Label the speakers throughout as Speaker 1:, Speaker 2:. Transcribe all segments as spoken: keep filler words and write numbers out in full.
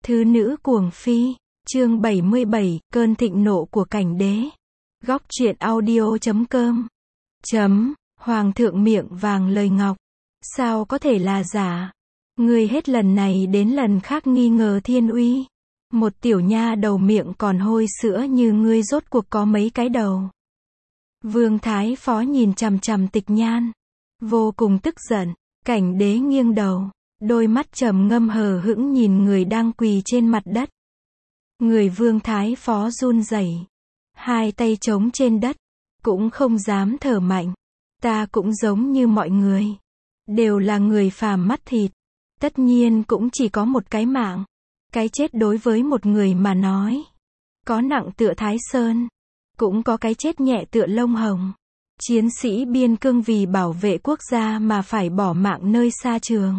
Speaker 1: Thứ nữ cuồng phi, chương bảy mươi bảy, cơn thịnh nộ của cảnh đế. Góc truyện audio chấm com. Chấm, Hoàng thượng miệng vàng lời ngọc. Sao có thể là giả? Ngươi hết lần này đến lần khác nghi ngờ thiên uy. Một tiểu nha đầu miệng còn hôi sữa như ngươi rốt cuộc có mấy cái đầu. Vương Thái Phó nhìn chằm chằm Tịch Nhan, vô cùng tức giận. Cảnh đế nghiêng đầu, đôi mắt trầm ngâm hờ hững nhìn người đang quỳ trên mặt đất. Người Vương Thái Phó run rẩy, hai tay chống trên đất, cũng không dám thở mạnh. Ta cũng giống như mọi người, đều là người phàm mắt thịt, tất nhiên cũng chỉ có một cái mạng. Cái chết đối với một người mà nói, có nặng tựa Thái Sơn, cũng có cái chết nhẹ tựa lông hồng. Chiến sĩ biên cương vì bảo vệ quốc gia mà phải bỏ mạng nơi xa trường,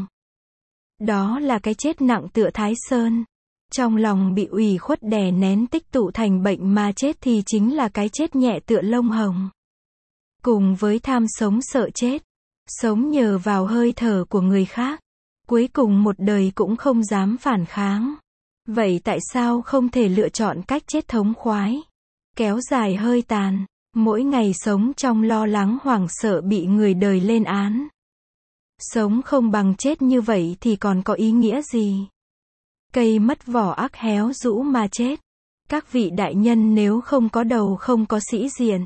Speaker 1: đó là cái chết nặng tựa Thái Sơn. Trong lòng bị ủy khuất đè nén tích tụ thành bệnh mà chết thì chính là cái chết nhẹ tựa lông hồng. Cùng với tham sống sợ chết, sống nhờ vào hơi thở của người khác, cuối cùng một đời cũng không dám phản kháng. Vậy tại sao không thể lựa chọn cách chết thống khoái, kéo dài hơi tàn, mỗi ngày sống trong lo lắng hoảng sợ bị người đời lên án? Sống không bằng chết như vậy thì còn có ý nghĩa gì? Cây mất vỏ ác héo rũ mà chết. Các vị đại nhân nếu không có đầu không có sĩ diện,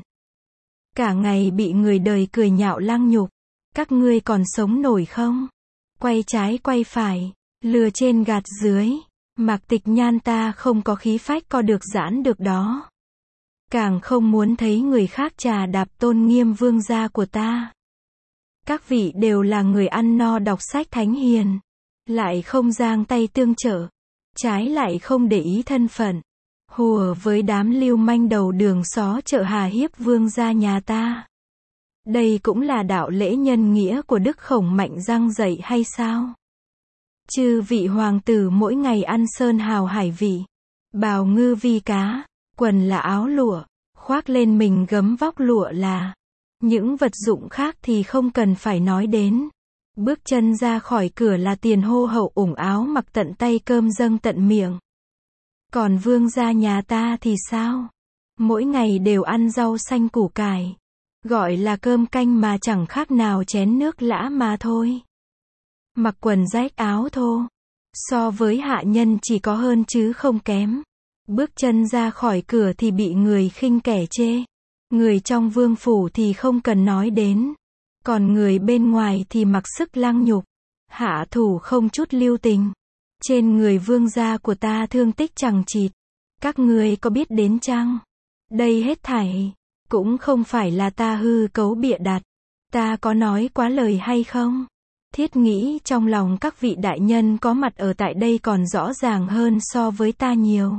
Speaker 1: cả ngày bị người đời cười nhạo lăng nhục, các ngươi còn sống nổi không? Quay trái quay phải, lừa trên gạt dưới, Mạc Tịch Nhan ta không có khí phách co được giãn được đó. Càng không muốn thấy người khác trà đạp tôn nghiêm vương gia của ta. Các vị đều là người ăn no đọc sách thánh hiền, lại không giang tay tương trợ, trái lại không để ý thân phận, hùa với đám lưu manh đầu đường xó chợ hà hiếp vương gia nhà ta. Đây cũng là đạo lễ nhân nghĩa của Đức Khổng Mạnh răng dạy hay sao? Chư vị hoàng tử mỗi ngày ăn sơn hào hải vị, bào ngư vi cá, quần là áo lụa, khoác lên mình gấm vóc lụa là. Những vật dụng khác thì không cần phải nói đến. Bước chân ra khỏi cửa là tiền hô hậu ủng áo mặc tận tay cơm dâng tận miệng. Còn vương gia nhà ta thì sao? Mỗi ngày đều ăn rau xanh củ cải, gọi là cơm canh mà chẳng khác nào chén nước lã mà thôi. Mặc quần rách áo thô, so với hạ nhân chỉ có hơn chứ không kém. Bước chân ra khỏi cửa thì bị người khinh kẻ chê. Người trong vương phủ thì không cần nói đến, còn người bên ngoài thì mặc sức lăng nhục, hạ thủ không chút lưu tình. Trên người vương gia của ta thương tích chằng chịt, các ngươi có biết đến chăng? Đây hết thảy cũng không phải là ta hư cấu bịa đặt. Ta có nói quá lời hay không? Thiết nghĩ trong lòng các vị đại nhân có mặt ở tại đây còn rõ ràng hơn so với ta nhiều.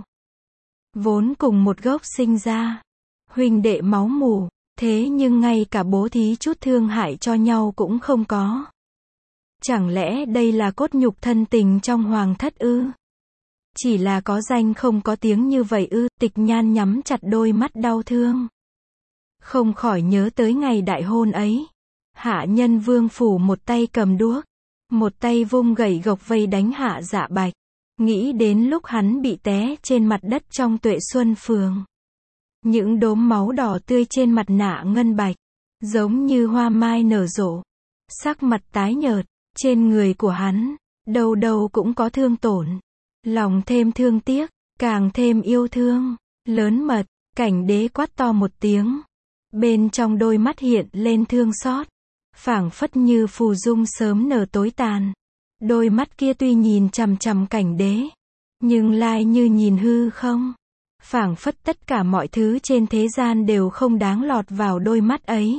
Speaker 1: Vốn cùng một gốc sinh ra, huynh đệ máu mủ, thế nhưng ngay cả bố thí chút thương hại cho nhau cũng không có. Chẳng lẽ đây là cốt nhục thân tình trong hoàng thất ư? Chỉ là có danh không có tiếng như vậy ư? Tịch Nhan nhắm chặt đôi mắt đau thương, không khỏi nhớ tới ngày đại hôn ấy. Hạ nhân vương phủ một tay cầm đuốc, một tay vung gậy gộc vây đánh Hạ Dạ Bạch. Nghĩ đến lúc hắn bị té trên mặt đất trong Tuệ Xuân Phường, những đốm máu đỏ tươi trên mặt nạ ngân bạch, giống như hoa mai nở rộ. Sắc mặt tái nhợt, trên người của hắn, đâu đâu cũng có thương tổn. Lòng thêm thương tiếc, càng thêm yêu thương, lớn mật. Cảnh đế quát to một tiếng. Bên trong đôi mắt hiện lên thương xót, phảng phất như phù dung sớm nở tối tàn. Đôi mắt kia tuy nhìn chằm chằm cảnh đế, nhưng lại như nhìn hư không. Phảng phất tất cả mọi thứ trên thế gian đều không đáng lọt vào đôi mắt ấy.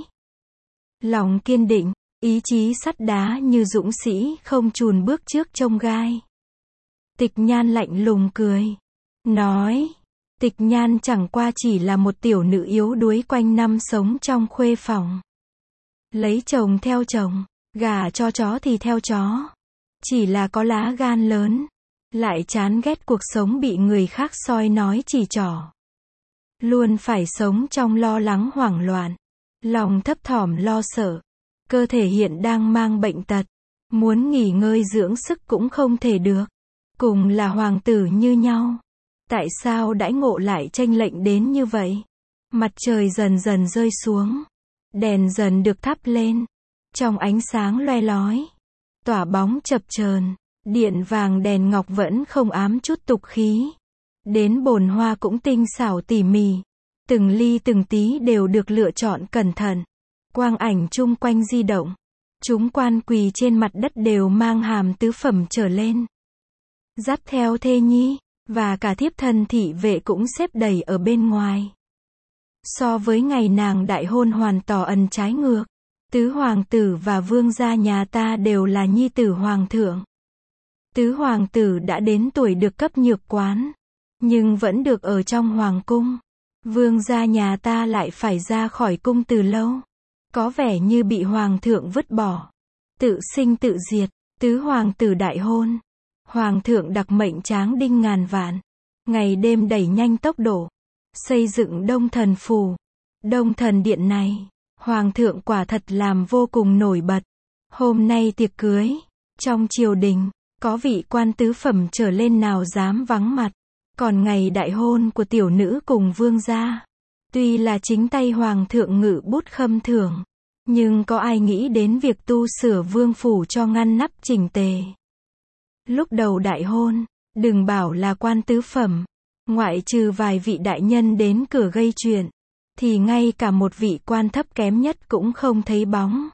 Speaker 1: Lòng kiên định, ý chí sắt đá như dũng sĩ không chùn bước trước chông gai. Tịch Nhan lạnh lùng cười, nói, Tịch Nhan chẳng qua chỉ là một tiểu nữ yếu đuối quanh năm sống trong khuê phòng. Lấy chồng theo chồng, gả cho chó thì theo chó. Chỉ là có lá gan lớn, lại chán ghét cuộc sống bị người khác soi nói chỉ trỏ. Luôn phải sống trong lo lắng hoảng loạn, lòng thấp thỏm lo sợ. Cơ thể hiện đang mang bệnh tật, muốn nghỉ ngơi dưỡng sức cũng không thể được. cùng là hoàng tử như nhau. Tại sao đãi ngộ lại chênh lệch đến như vậy? Mặt trời dần dần rơi xuống. Đèn dần được thắp lên. Trong ánh sáng loe lói. Tỏa bóng chập chờn. Điện vàng đèn ngọc vẫn không ám chút tục khí. Đến bồn hoa cũng tinh xảo tỉ mỉ. Từng ly từng tí đều được lựa chọn cẩn thận. Quang ảnh chung quanh di động. Chúng quan quỳ trên mặt đất đều mang hàm tứ phẩm trở lên. Dắt theo thê nhi, và cả thiếp thân thị vệ cũng xếp đầy ở bên ngoài. So với ngày nàng đại hôn hoàn toàn trái ngược. Tứ hoàng tử và vương gia nhà ta đều là nhi tử hoàng thượng. Tứ hoàng tử đã đến tuổi được cấp nhược quán, nhưng vẫn được ở trong hoàng cung. Vương gia nhà ta lại phải ra khỏi cung từ lâu. Có vẻ như bị hoàng thượng vứt bỏ. Tự sinh tự diệt. Tứ hoàng tử đại hôn. Hoàng thượng đặc mệnh tráng đinh ngàn vạn. Ngày đêm đẩy nhanh tốc độ. Xây dựng Đông Thần Phủ. Đông Thần Điện này, hoàng thượng quả thật làm vô cùng nổi bật. Hôm nay tiệc cưới. Trong triều đình, có vị quan tứ phẩm trở lên nào dám vắng mặt. Còn ngày đại hôn của tiểu nữ cùng vương gia, tuy là chính tay hoàng thượng ngự bút khâm thưởng, nhưng có ai nghĩ đến việc tu sửa vương phủ cho ngăn nắp chỉnh tề. Lúc đầu đại hôn, đừng bảo là quan tứ phẩm, ngoại trừ vài vị đại nhân đến cửa gây chuyện, thì ngay cả một vị quan thấp kém nhất cũng không thấy bóng.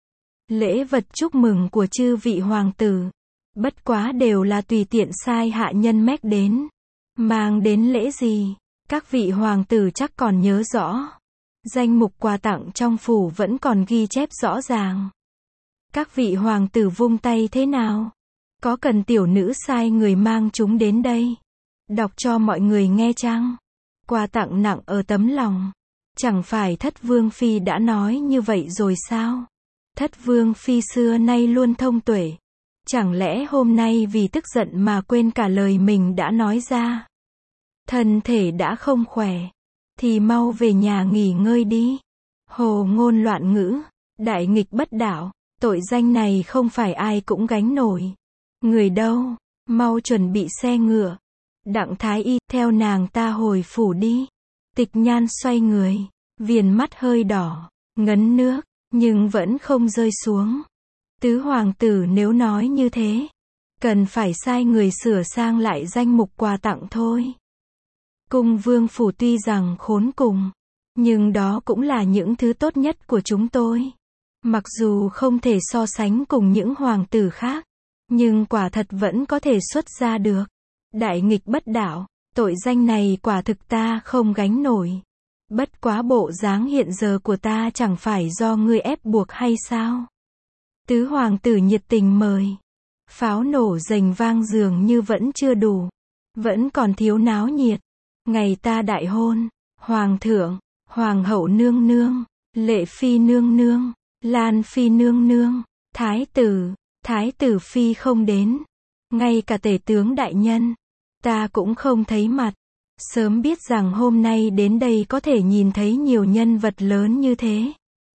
Speaker 1: Lễ vật chúc mừng của chư vị hoàng tử, bất quá đều là tùy tiện sai hạ nhân mách đến. Mang đến lễ gì, các vị hoàng tử chắc còn nhớ rõ. Danh mục quà tặng trong phủ vẫn còn ghi chép rõ ràng. Các vị hoàng tử vung tay thế nào? Có cần tiểu nữ sai người mang chúng đến đây? Đọc cho mọi người nghe chăng? Quà tặng nặng ở tấm lòng. Chẳng phải Thất Vương Phi đã nói như vậy rồi sao? Thất Vương Phi xưa nay luôn thông tuệ. Chẳng lẽ hôm nay vì tức giận mà quên cả lời mình đã nói ra? Thân thể đã không khỏe, thì mau về nhà nghỉ ngơi đi. Hồ ngôn loạn ngữ, đại nghịch bất đạo, tội danh này không phải ai cũng gánh nổi. Người đâu, mau chuẩn bị xe ngựa. Đặng Thái Y, theo nàng ta hồi phủ đi. Tịch Nhan xoay người, viền mắt hơi đỏ, ngấn nước, nhưng vẫn không rơi xuống. Tứ hoàng tử nếu nói như thế, cần phải sai người sửa sang lại danh mục quà tặng thôi. Cung vương phủ tuy rằng khốn cùng, nhưng đó cũng là những thứ tốt nhất của chúng tôi. Mặc dù không thể so sánh cùng những hoàng tử khác, nhưng quả thật vẫn có thể xuất ra được. Đại nghịch bất đạo, tội danh này quả thực ta không gánh nổi. Bất quá bộ dáng hiện giờ của ta chẳng phải do ngươi ép buộc hay sao? Tứ hoàng tử nhiệt tình mời. Pháo nổ rền vang dường như vẫn chưa đủ. Vẫn còn thiếu náo nhiệt. Ngày ta đại hôn, hoàng thượng, hoàng hậu nương nương, lệ phi nương nương, lan phi nương nương, thái tử, thái tử phi không đến. Ngay cả tể tướng đại nhân, ta cũng không thấy mặt. Sớm biết rằng hôm nay đến đây có thể nhìn thấy nhiều nhân vật lớn như thế.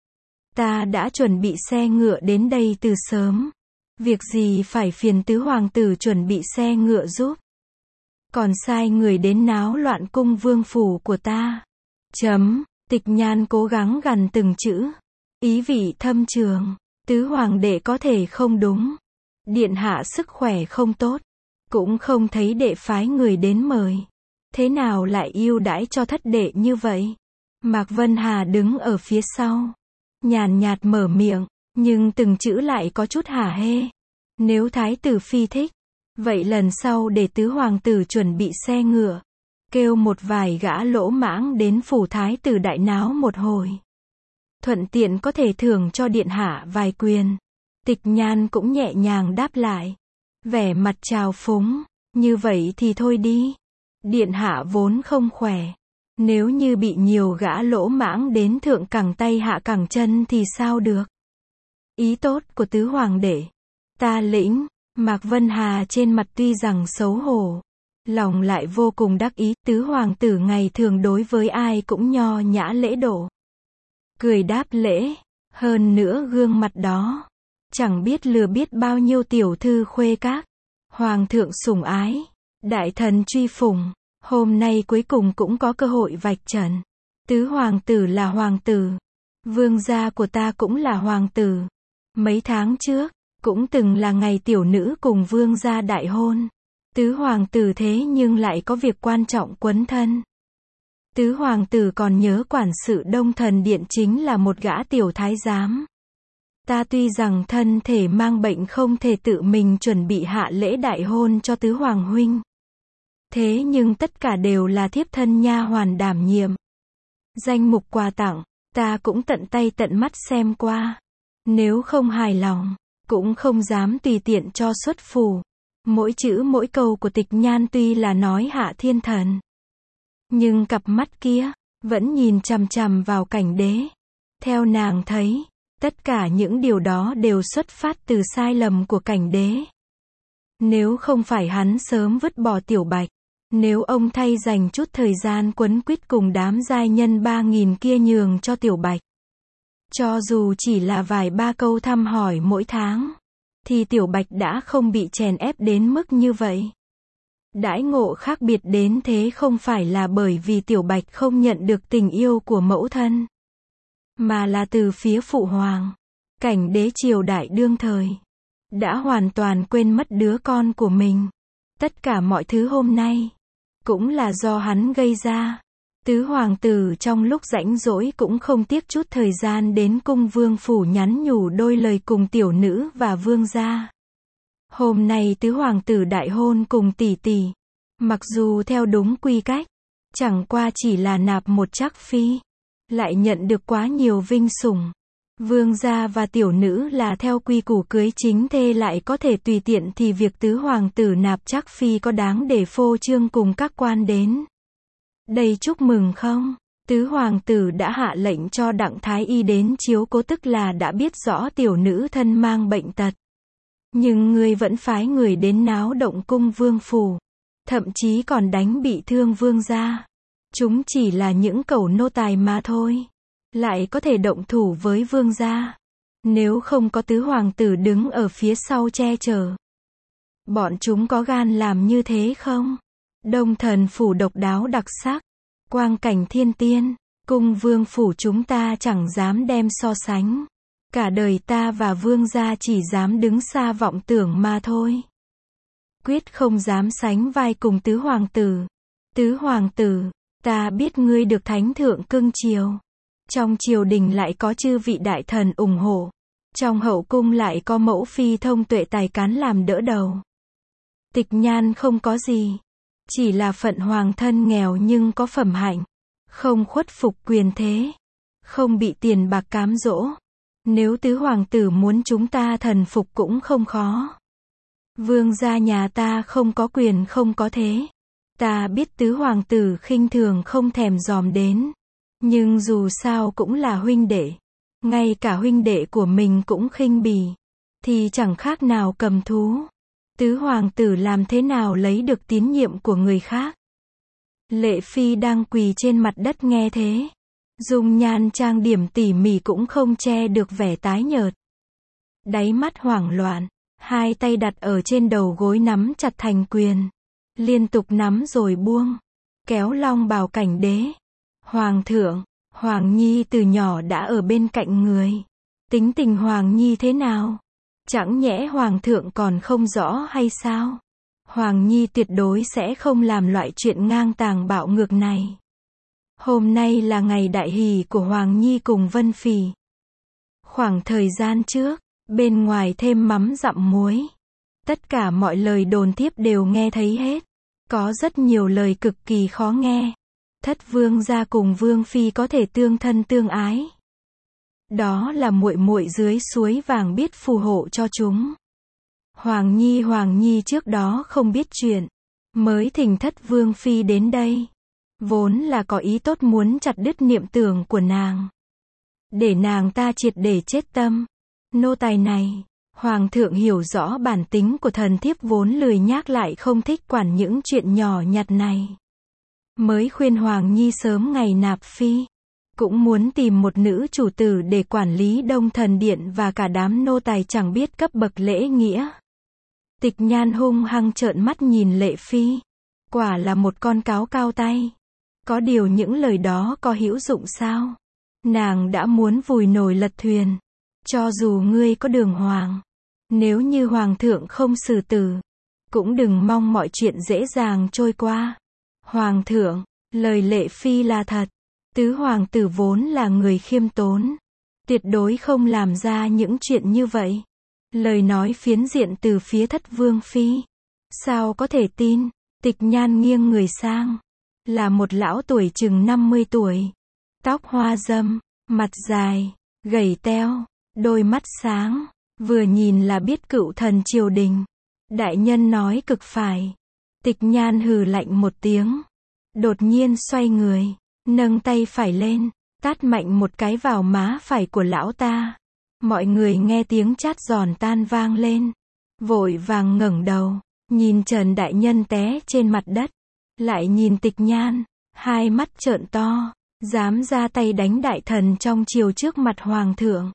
Speaker 1: Ta đã chuẩn bị xe ngựa đến đây từ sớm. Việc gì phải phiền tứ hoàng tử chuẩn bị xe ngựa giúp. Còn sai người đến náo loạn cung vương phủ của ta. Chấm, Tịch Nhan cố gắng gằn từng chữ. Ý vị thâm trường, tứ hoàng đệ có thể không đúng. Điện hạ sức khỏe không tốt. Cũng không thấy đệ phái người đến mời. Thế nào lại yêu đãi cho thất đệ như vậy? Mạc Vân Hà đứng ở phía sau. Nhàn nhạt mở miệng, nhưng từng chữ lại có chút hả hê. Nếu thái tử phi thích, vậy lần sau để tứ hoàng tử chuẩn bị xe ngựa. Kêu một vài gã lỗ mãng đến phủ thái tử đại náo một hồi. Thuận tiện có thể thưởng cho điện hạ vài quyền. Tịch Nhan cũng nhẹ nhàng đáp lại. Vẻ mặt trào phúng, như vậy thì thôi đi. Điện hạ vốn không khỏe. Nếu như bị nhiều gã lỗ mãng đến thượng cẳng tay hạ cẳng chân thì sao được? Ý tốt của tứ hoàng đệ. Ta lĩnh. Mạc Vân Hà trên mặt tuy rằng xấu hổ, lòng lại vô cùng đắc ý. Tứ hoàng tử ngày thường đối với ai cũng nho nhã lễ độ. Cười đáp lễ. Hơn nữa gương mặt đó, chẳng biết lừa biết bao nhiêu tiểu thư khuê các. Hoàng thượng sủng ái, đại thần truy phủng, hôm nay cuối cùng cũng có cơ hội vạch trần. Tứ hoàng tử là hoàng tử, vương gia của ta cũng là hoàng tử. Mấy tháng trước, cũng từng là ngày tiểu nữ cùng vương gia đại hôn. Tứ hoàng tử thế nhưng lại có việc quan trọng quấn thân. Tứ hoàng tử còn nhớ quản sự Đông Thần Điện chính là một gã tiểu thái giám. Ta tuy rằng thân thể mang bệnh không thể tự mình chuẩn bị hạ lễ đại hôn cho tứ hoàng huynh. Thế nhưng tất cả đều là thiếp thân nha hoàn đảm nhiệm. Danh mục quà tặng, ta cũng tận tay tận mắt xem qua. Nếu không hài lòng, cũng không dám tùy tiện cho xuất phủ. Mỗi chữ mỗi câu của Tịch Nhan tuy là nói hạ thiên thần, nhưng cặp mắt kia, vẫn nhìn chằm chằm vào Cảnh Đế. Theo nàng thấy, tất cả những điều đó đều xuất phát từ sai lầm của Cảnh Đế. Nếu không phải hắn sớm vứt bỏ Tiểu Bạch, nếu ông thay dành chút thời gian quấn quýt cùng đám giai nhân ba nghìn kia nhường cho Tiểu Bạch, cho dù chỉ là vài ba câu thăm hỏi mỗi tháng, thì Tiểu Bạch đã không bị chèn ép đến mức như vậy. Đãi ngộ khác biệt đến thế không phải là bởi vì Tiểu Bạch không nhận được tình yêu của mẫu thân, mà là từ phía phụ hoàng. Cảnh Đế triều đại đương thời đã hoàn toàn quên mất đứa con của mình. Tất cả mọi thứ hôm nay cũng là do hắn gây ra. Tứ hoàng tử trong lúc rảnh rỗi cũng không tiếc chút thời gian đến cung vương phủ nhắn nhủ đôi lời cùng tiểu nữ và vương gia. Hôm nay tứ hoàng tử đại hôn cùng tỷ tỷ, mặc dù theo đúng quy cách, chẳng qua chỉ là nạp một trác phi, lại nhận được quá nhiều vinh sủng. Vương gia và tiểu nữ là theo quy củ cưới chính thê lại có thể tùy tiện thì việc tứ hoàng tử nạp trác phi có đáng để phô trương cùng các quan đến đây chúc mừng không? Tứ hoàng tử đã hạ lệnh cho Đặng Thái Y đến chiếu cố, tức là đã biết rõ tiểu nữ thân mang bệnh tật. Nhưng ngươi vẫn phái người đến náo động cung vương phủ, thậm chí còn đánh bị thương vương gia. Chúng chỉ là những cẩu nô tài mà thôi, lại có thể động thủ với vương gia. Nếu không có tứ hoàng tử đứng ở phía sau che chở, bọn chúng có gan làm như thế không? Đông Thần phủ độc đáo đặc sắc, quang cảnh thiên tiên, cung vương phủ chúng ta chẳng dám đem so sánh. Cả đời ta và vương gia chỉ dám đứng xa vọng tưởng mà thôi. Quyết không dám sánh vai cùng tứ hoàng tử. Tứ hoàng tử, ta biết ngươi được thánh thượng cưng chiều. Trong triều đình lại có chư vị đại thần ủng hộ. Trong hậu cung lại có mẫu phi thông tuệ tài cán làm đỡ đầu. Tịch Nhan không có gì, chỉ là phận hoàng thân nghèo nhưng có phẩm hạnh, không khuất phục quyền thế, không bị tiền bạc cám dỗ. Nếu tứ hoàng tử muốn chúng ta thần phục cũng không khó. Vương gia nhà ta không có quyền không có thế. Ta biết tứ hoàng tử khinh thường không thèm dòm đến, nhưng dù sao cũng là huynh đệ, ngay cả huynh đệ của mình cũng khinh bỉ, thì chẳng khác nào cầm thú. Tứ hoàng tử làm thế nào lấy được tín nhiệm của người khác? Lệ Phi đang quỳ trên mặt đất nghe thế, dung nhan trang điểm tỉ mỉ cũng không che được vẻ tái nhợt. Đáy mắt hoảng loạn, hai tay đặt ở trên đầu gối nắm chặt thành quyền, liên tục nắm rồi buông, kéo long bào Cảnh Đế. Hoàng thượng, Hoàng Nhi từ nhỏ đã ở bên cạnh người. Tính tình Hoàng Nhi thế nào? Chẳng nhẽ Hoàng thượng còn không rõ hay sao? Hoàng Nhi tuyệt đối sẽ không làm loại chuyện ngang tàng bạo ngược này. Hôm nay là ngày đại hỷ của Hoàng Nhi cùng Vân Phỉ. Khoảng thời gian trước, bên ngoài thêm mắm dặm muối. Tất cả mọi lời đồn thiếp đều nghe thấy hết. Có rất nhiều lời cực kỳ khó nghe. Thất vương gia cùng vương phi có thể tương thân tương ái. Đó là muội muội dưới suối vàng biết phù hộ cho chúng. Hoàng Nhi Hoàng Nhi trước đó không biết chuyện, mới thỉnh thất vương phi đến đây. Vốn là có ý tốt muốn chặt đứt niệm tưởng của nàng, để nàng ta triệt để chết tâm. Nô tài này, Hoàng thượng hiểu rõ bản tính của thần thiếp vốn lười nhác lại không thích quản những chuyện nhỏ nhặt này. Mới khuyên Hoàng Nhi sớm ngày nạp phi. Cũng muốn tìm một nữ chủ tử để quản lý Đông Thần Điện và cả đám nô tài chẳng biết cấp bậc lễ nghĩa. Tịch Nhan hung hăng trợn mắt nhìn Lệ Phi. Quả là một con cáo cao tay. Có điều những lời đó có hữu dụng sao? Nàng đã muốn vùi nồi lật thuyền. Cho dù ngươi có đường hoàng, nếu như hoàng thượng không xử tử, cũng đừng mong mọi chuyện dễ dàng trôi qua. Hoàng thượng, lời Lệ Phi là thật. Tứ hoàng tử vốn là người khiêm tốn, tuyệt đối không làm ra những chuyện như vậy. Lời nói phiến diện từ phía Thất Vương Phi. Sao có thể tin? Tịch Nhan nghiêng người sang. Là một lão tuổi chừng năm mươi tuổi. Tóc hoa râm, mặt dài, gầy teo, đôi mắt sáng. Vừa nhìn là biết cựu thần triều đình. Đại nhân nói cực phải. Tịch Nhan hừ lạnh một tiếng. Đột nhiên xoay người, nâng tay phải lên, tát mạnh một cái vào má phải của lão ta. Mọi người nghe tiếng chát giòn tan vang lên. Vội vàng ngẩng đầu, nhìn Trần Đại Nhân té trên mặt đất. Lại nhìn Tịch Nhan, hai mắt trợn to, dám ra tay đánh đại thần trong triều trước mặt hoàng thượng.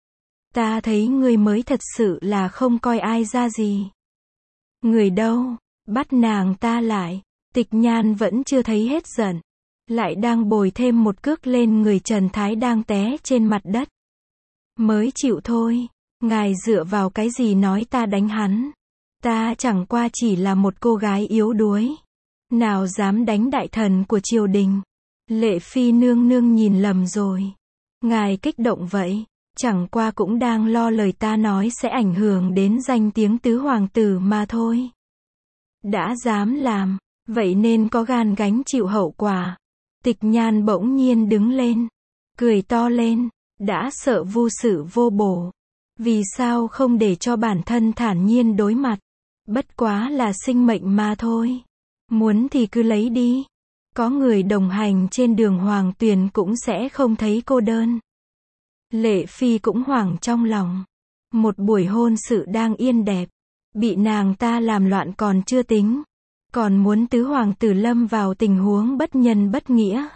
Speaker 1: Ta thấy ngươi mới thật sự là không coi ai ra gì. Người đâu? Bắt nàng ta lại. Tịch Nhan vẫn chưa thấy hết giận. Lại đang bồi thêm một cước lên người Trần Thái đang té trên mặt đất. Mới chịu thôi. Ngài dựa vào cái gì nói ta đánh hắn? Ta chẳng qua chỉ là một cô gái yếu đuối. Nào dám đánh đại thần của triều đình. Lệ Phi nương nương nhìn lầm rồi. Ngài kích động vậy. Chẳng qua cũng đang lo lời ta nói sẽ ảnh hưởng đến danh tiếng tứ hoàng tử mà thôi. Đã dám làm, vậy nên có gan gánh chịu hậu quả. Tịch Nhan bỗng nhiên đứng lên, cười to lên, đã sợ vô sự vô bổ. Vì sao không để cho bản thân thản nhiên đối mặt? Bất quá là sinh mệnh mà thôi. Muốn thì cứ lấy đi. Có người đồng hành trên đường hoàng tuyền cũng sẽ không thấy cô đơn. Lệ Phi cũng hoảng trong lòng. Một buổi hôn sự đang yên đẹp, bị nàng ta làm loạn còn chưa tính. Còn muốn tứ hoàng tử lâm vào tình huống bất nhân bất nghĩa.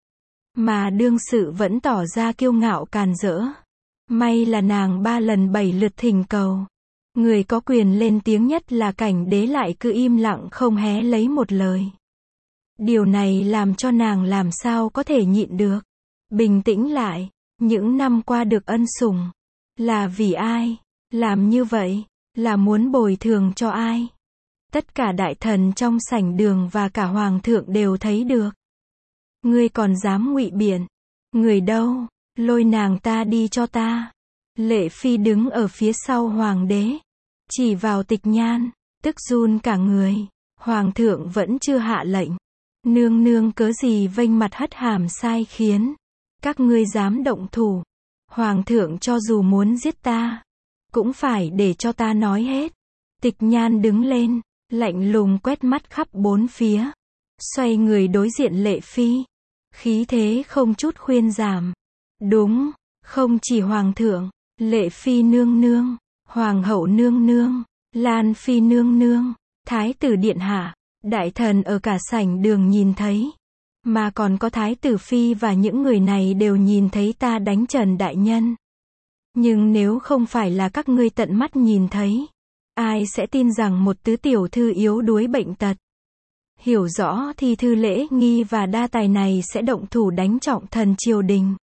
Speaker 1: Mà đương sự vẫn tỏ ra kiêu ngạo càn rỡ. May là nàng ba lần bảy lượt thỉnh cầu. Người có quyền lên tiếng nhất là Cảnh Đế lại cứ im lặng không hé lấy một lời. Điều này làm cho nàng làm sao có thể nhịn được. Bình tĩnh lại, những năm qua được ân sủng. Là vì ai? Làm như vậy, là muốn bồi thường cho ai? Tất cả đại thần trong sảnh đường và cả hoàng thượng đều thấy được. Ngươi còn dám ngụy biện? Người đâu? Lôi nàng ta đi cho ta. Lệ Phi đứng ở phía sau hoàng đế, chỉ vào Tịch Nhan, tức run cả người. Hoàng thượng vẫn chưa hạ lệnh. Nương nương cớ gì vênh mặt hất hàm sai khiến? Các ngươi dám động thủ. Hoàng thượng cho dù muốn giết ta, cũng phải để cho ta nói hết. Tịch Nhan đứng lên, lạnh lùng quét mắt khắp bốn phía. Xoay người đối diện Lệ Phi. Khí thế không chút khuyên giảm. Đúng, không chỉ hoàng thượng, Lệ Phi nương nương, hoàng hậu nương nương, Lan Phi nương nương, thái tử điện hạ, đại thần ở cả sảnh đường nhìn thấy. Mà còn có thái tử Phi và những người này đều nhìn thấy ta đánh Trần đại nhân. Nhưng nếu không phải là các ngươi tận mắt nhìn thấy, ai sẽ tin rằng một tứ tiểu thư yếu đuối bệnh tật, hiểu rõ thi thư lễ nghi và đa tài này sẽ động thủ đánh trọng thần triều đình?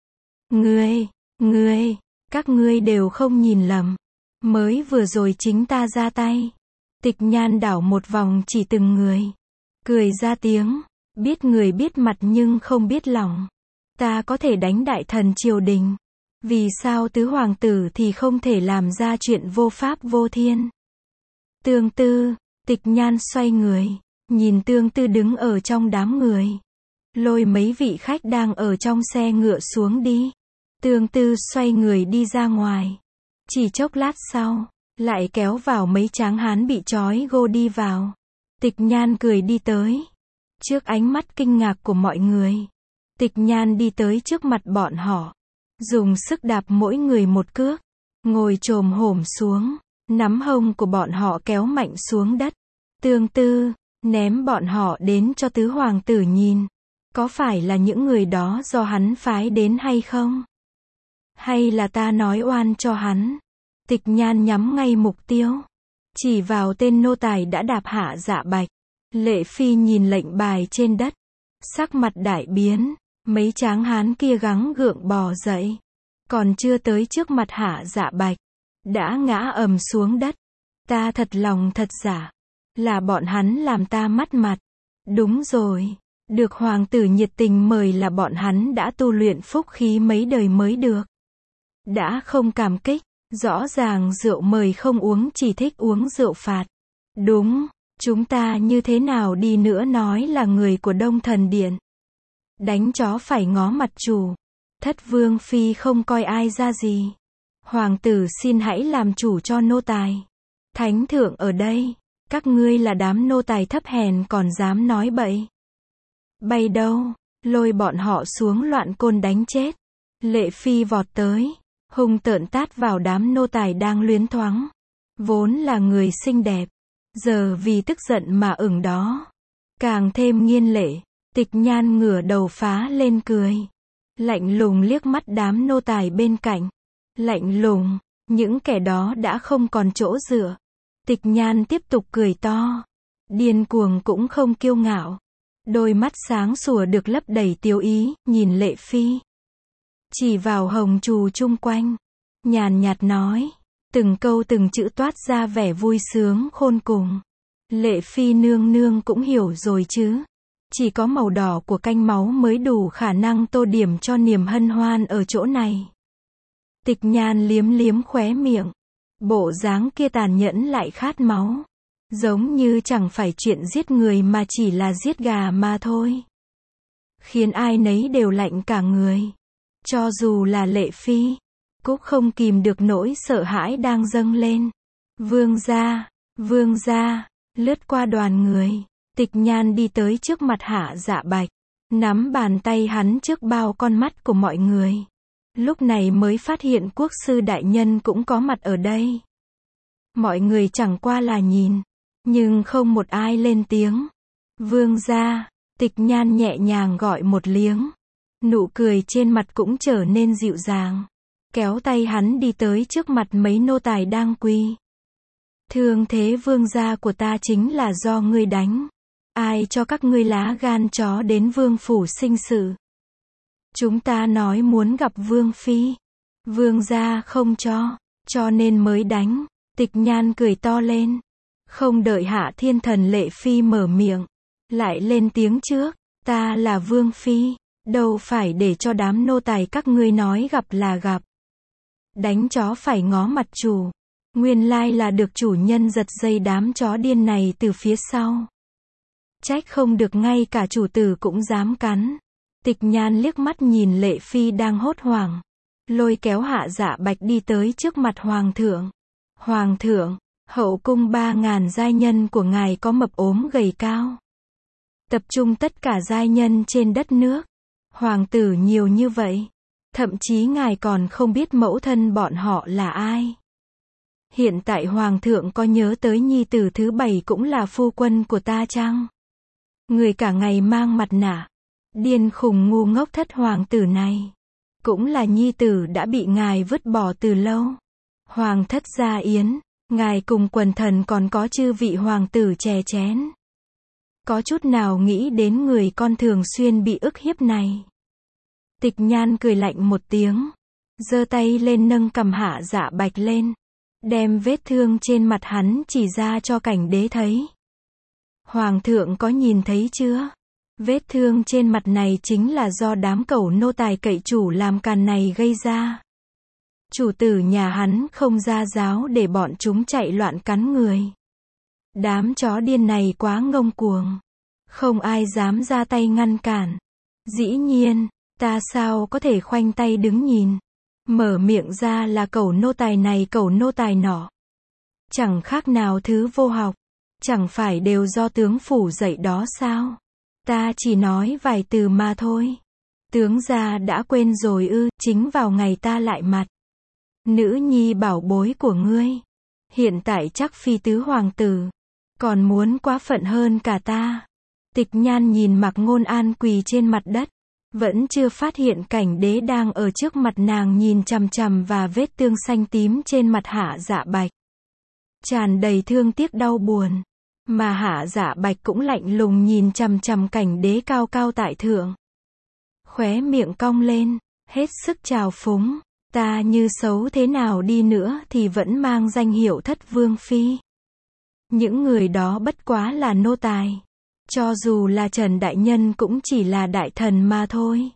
Speaker 1: Ngươi, ngươi, các ngươi đều không nhìn lầm. Mới vừa rồi chính ta ra tay. Tịch Nhan đảo một vòng chỉ từng người. Cười ra tiếng, biết người biết mặt nhưng không biết lòng. Ta có thể đánh đại thần triều đình. Vì sao tứ hoàng tử thì không thể làm ra chuyện vô pháp vô thiên? Tương Tư, Tịch Nhan xoay người, nhìn Tương Tư đứng ở trong đám người. Lôi mấy vị khách đang ở trong xe ngựa xuống đi. Tương Tư xoay người đi ra ngoài. Chỉ chốc lát sau, lại kéo vào mấy tráng hán bị trói gô đi vào. Tịch Nhan cười đi tới. Trước ánh mắt kinh ngạc của mọi người, Tịch Nhan đi tới trước mặt bọn họ, dùng sức đạp mỗi người một cước, ngồi chồm hổm xuống, nắm hông của bọn họ kéo mạnh xuống đất. Tương Tư, ném bọn họ đến cho tứ hoàng tử nhìn. Có phải là những người đó do hắn phái đến hay không? Hay là ta nói oan cho hắn? Tịch Nhan nhắm ngay mục tiêu. Chỉ vào tên nô tài đã đạp Hạ Dạ Bạch. Lệ Phi nhìn lệnh bài trên đất. Sắc mặt đại biến. Mấy tráng hán kia gắng gượng bò dậy. Còn chưa tới trước mặt Hạ Dạ Bạch. Đã ngã ầm xuống đất. Ta thật lòng thật giả. Là bọn hắn làm ta mất mặt. Đúng rồi. Được hoàng tử nhiệt tình mời là bọn hắn đã tu luyện phúc khí mấy đời mới được. Đã không cảm kích. Rõ ràng rượu mời không uống, chỉ thích uống rượu phạt. Đúng. Chúng ta như thế nào đi nữa nói là người của Đông Thần Điện. Đánh chó phải ngó mặt chủ. Thất vương phi không coi ai ra gì. Hoàng tử xin hãy làm chủ cho nô tài. Thánh thượng ở đây. Các ngươi là đám nô tài thấp hèn còn dám nói bậy. Bay đâu. Lôi bọn họ xuống loạn côn đánh chết. Lệ Phi vọt tới. Hung tợn tát vào đám nô tài đang luyến thoáng. Vốn là người xinh đẹp. Giờ vì tức giận mà ửng đó. Càng thêm nghiên lệ. Tịch Nhan ngửa đầu phá lên cười. Lạnh lùng liếc mắt đám nô tài bên cạnh. Lạnh lùng. Những kẻ đó đã không còn chỗ dựa. Tịch Nhan tiếp tục cười to. Điên cuồng cũng không kiêu ngạo. Đôi mắt sáng sủa được lấp đầy tiêu ý, nhìn Lệ Phi. Chỉ vào hồng trù chung quanh. Nhàn nhạt nói. Từng câu từng chữ toát ra vẻ vui sướng khôn cùng. Lệ Phi nương nương cũng hiểu rồi chứ. Chỉ có màu đỏ của canh máu mới đủ khả năng tô điểm cho niềm hân hoan ở chỗ này. Tịch Nhan liếm liếm khóe miệng. Bộ dáng kia tàn nhẫn lại khát máu. Giống như chẳng phải chuyện giết người mà chỉ là giết gà mà thôi. Khiến ai nấy đều lạnh cả người. Cho dù là Lệ Phi, cũng không kìm được nỗi sợ hãi đang dâng lên. Vương gia, vương gia, lướt qua đoàn người. Tịch Nhan đi tới trước mặt Hạ Dạ Bạch. Nắm bàn tay hắn trước bao con mắt của mọi người. Lúc này mới phát hiện quốc sư đại nhân cũng có mặt ở đây. Mọi người chẳng qua là nhìn. Nhưng không một ai lên tiếng. Vương gia, Tịch Nhan nhẹ nhàng gọi một liếng. Nụ cười trên mặt cũng trở nên dịu dàng. Kéo tay hắn đi tới trước mặt mấy nô tài đang quỳ. Thương thế vương gia của ta chính là do ngươi đánh. Ai cho các ngươi lá gan chó đến vương phủ sinh sự? Chúng ta nói muốn gặp vương phi. Vương gia không cho, cho nên mới đánh. Tịch Nhan cười to lên. Không đợi Hạ Thiên Thần Lệ Phi mở miệng. Lại lên tiếng trước. Ta là vương phi. Đâu phải để cho đám nô tài các ngươi nói gặp là gặp. Đánh chó phải ngó mặt chủ. Nguyên lai là được chủ nhân giật dây đám chó điên này từ phía sau. Trách không được ngay cả chủ tử cũng dám cắn. Tịch Nhan liếc mắt nhìn Lệ Phi đang hốt hoảng. Lôi kéo Hạ Dạ Bạch đi tới trước mặt Hoàng thượng. Hoàng thượng, hậu cung ba ngàn giai nhân của ngài có mập ốm gầy cao. Tập trung tất cả giai nhân trên đất nước. Hoàng tử nhiều như vậy. Thậm chí ngài còn không biết mẫu thân bọn họ là ai. Hiện tại Hoàng thượng có nhớ tới nhi tử thứ bảy cũng là phu quân của ta chăng? Người cả ngày mang mặt nạ. Điên khùng ngu ngốc thất hoàng tử này. Cũng là nhi tử đã bị ngài vứt bỏ từ lâu. Hoàng thất gia yến. Ngài cùng quần thần còn có chư vị hoàng tử chè chén. Có chút nào nghĩ đến người con thường xuyên bị ức hiếp này. Tịch Nhan cười lạnh một tiếng. Giơ tay lên nâng cầm Hạ Dạ Bạch lên. Đem vết thương trên mặt hắn chỉ ra cho Cảnh Đế thấy. Hoàng thượng có nhìn thấy chưa? Vết thương trên mặt này chính là do đám cẩu nô tài cậy chủ làm càn này gây ra. Chủ tử nhà hắn không ra giáo để bọn chúng chạy loạn cắn người. Đám chó điên này quá ngông cuồng. Không ai dám ra tay ngăn cản. Dĩ nhiên, ta sao có thể khoanh tay đứng nhìn. Mở miệng ra là cẩu nô tài này cẩu nô tài nọ. Chẳng khác nào thứ vô học. Chẳng phải đều do tướng phủ dạy đó sao? Ta chỉ nói vài từ mà thôi. Tướng gia đã quên rồi ư? Chính vào ngày ta lại mặt. Nữ nhi bảo bối của ngươi. Hiện tại chắc phi tứ hoàng tử. Còn muốn quá phận hơn cả ta. Tịch Nhan nhìn Mạc Ngôn An quỳ trên mặt đất. Vẫn chưa phát hiện Cảnh Đế đang ở trước mặt nàng nhìn chằm chằm và vết thương xanh tím trên mặt Hạ Dạ Bạch. tràn đầy thương tiếc đau buồn. Mà Hạ Dạ Bạch cũng lạnh lùng nhìn chằm chằm cảnh đế cao cao tại thượng. Khóe miệng cong lên, hết sức trào phúng, ta như xấu thế nào đi nữa thì vẫn mang danh hiệu Thất Vương Phi. Những người đó bất quá là nô tài. Cho dù là Trần Đại Nhân cũng chỉ là đại thần mà thôi.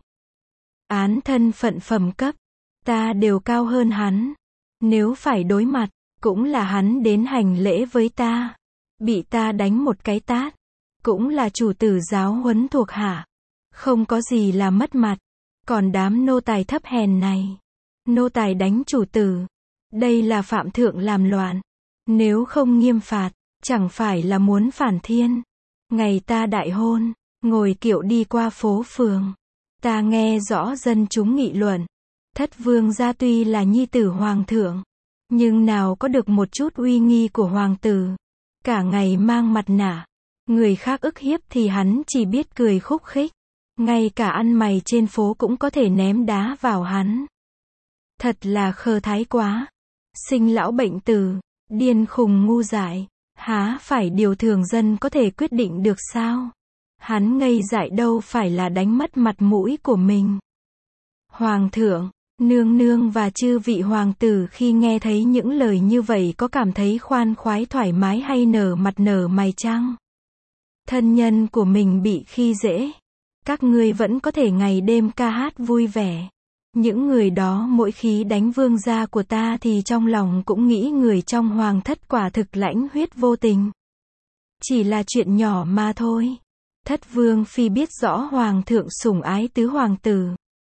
Speaker 1: Án thân phận phẩm cấp, ta đều cao hơn hắn. Nếu phải đối mặt, cũng là hắn đến hành lễ với ta. Bị ta đánh một cái tát, cũng là chủ tử giáo huấn thuộc hạ. Không có gì là mất mặt. Còn đám nô tài thấp hèn này, nô tài đánh chủ tử, đây là phạm thượng làm loạn. Nếu không nghiêm phạt, chẳng phải là muốn phản thiên. Ngày ta đại hôn, ngồi kiệu đi qua phố phường, ta nghe rõ dân chúng nghị luận. Thất vương gia tuy là nhi tử hoàng thượng, nhưng nào có được một chút uy nghi của hoàng tử. Cả ngày mang mặt nạ, người khác ức hiếp thì hắn chỉ biết cười khúc khích. Ngay cả ăn mày trên phố cũng có thể ném đá vào hắn. Thật là khờ thái quá. Sinh lão bệnh tử, điên khùng ngu dại, há phải điều thường dân có thể quyết định được sao? Hắn ngây dại đâu phải là đánh mất mặt mũi của mình. Hoàng thượng, nương nương và chư vị hoàng tử khi nghe thấy những lời như vậy có cảm thấy khoan khoái thoải mái hay nở mặt nở mày chăng? Thân nhân của mình bị khi dễ, các ngươi vẫn có thể ngày đêm ca hát vui vẻ. Những người đó mỗi khi đánh vương gia của ta thì trong lòng cũng nghĩ người trong hoàng thất quả thực lãnh huyết vô tình. Chỉ là chuyện nhỏ mà thôi. Thất vương phi biết rõ hoàng thượng sủng ái tứ hoàng tử,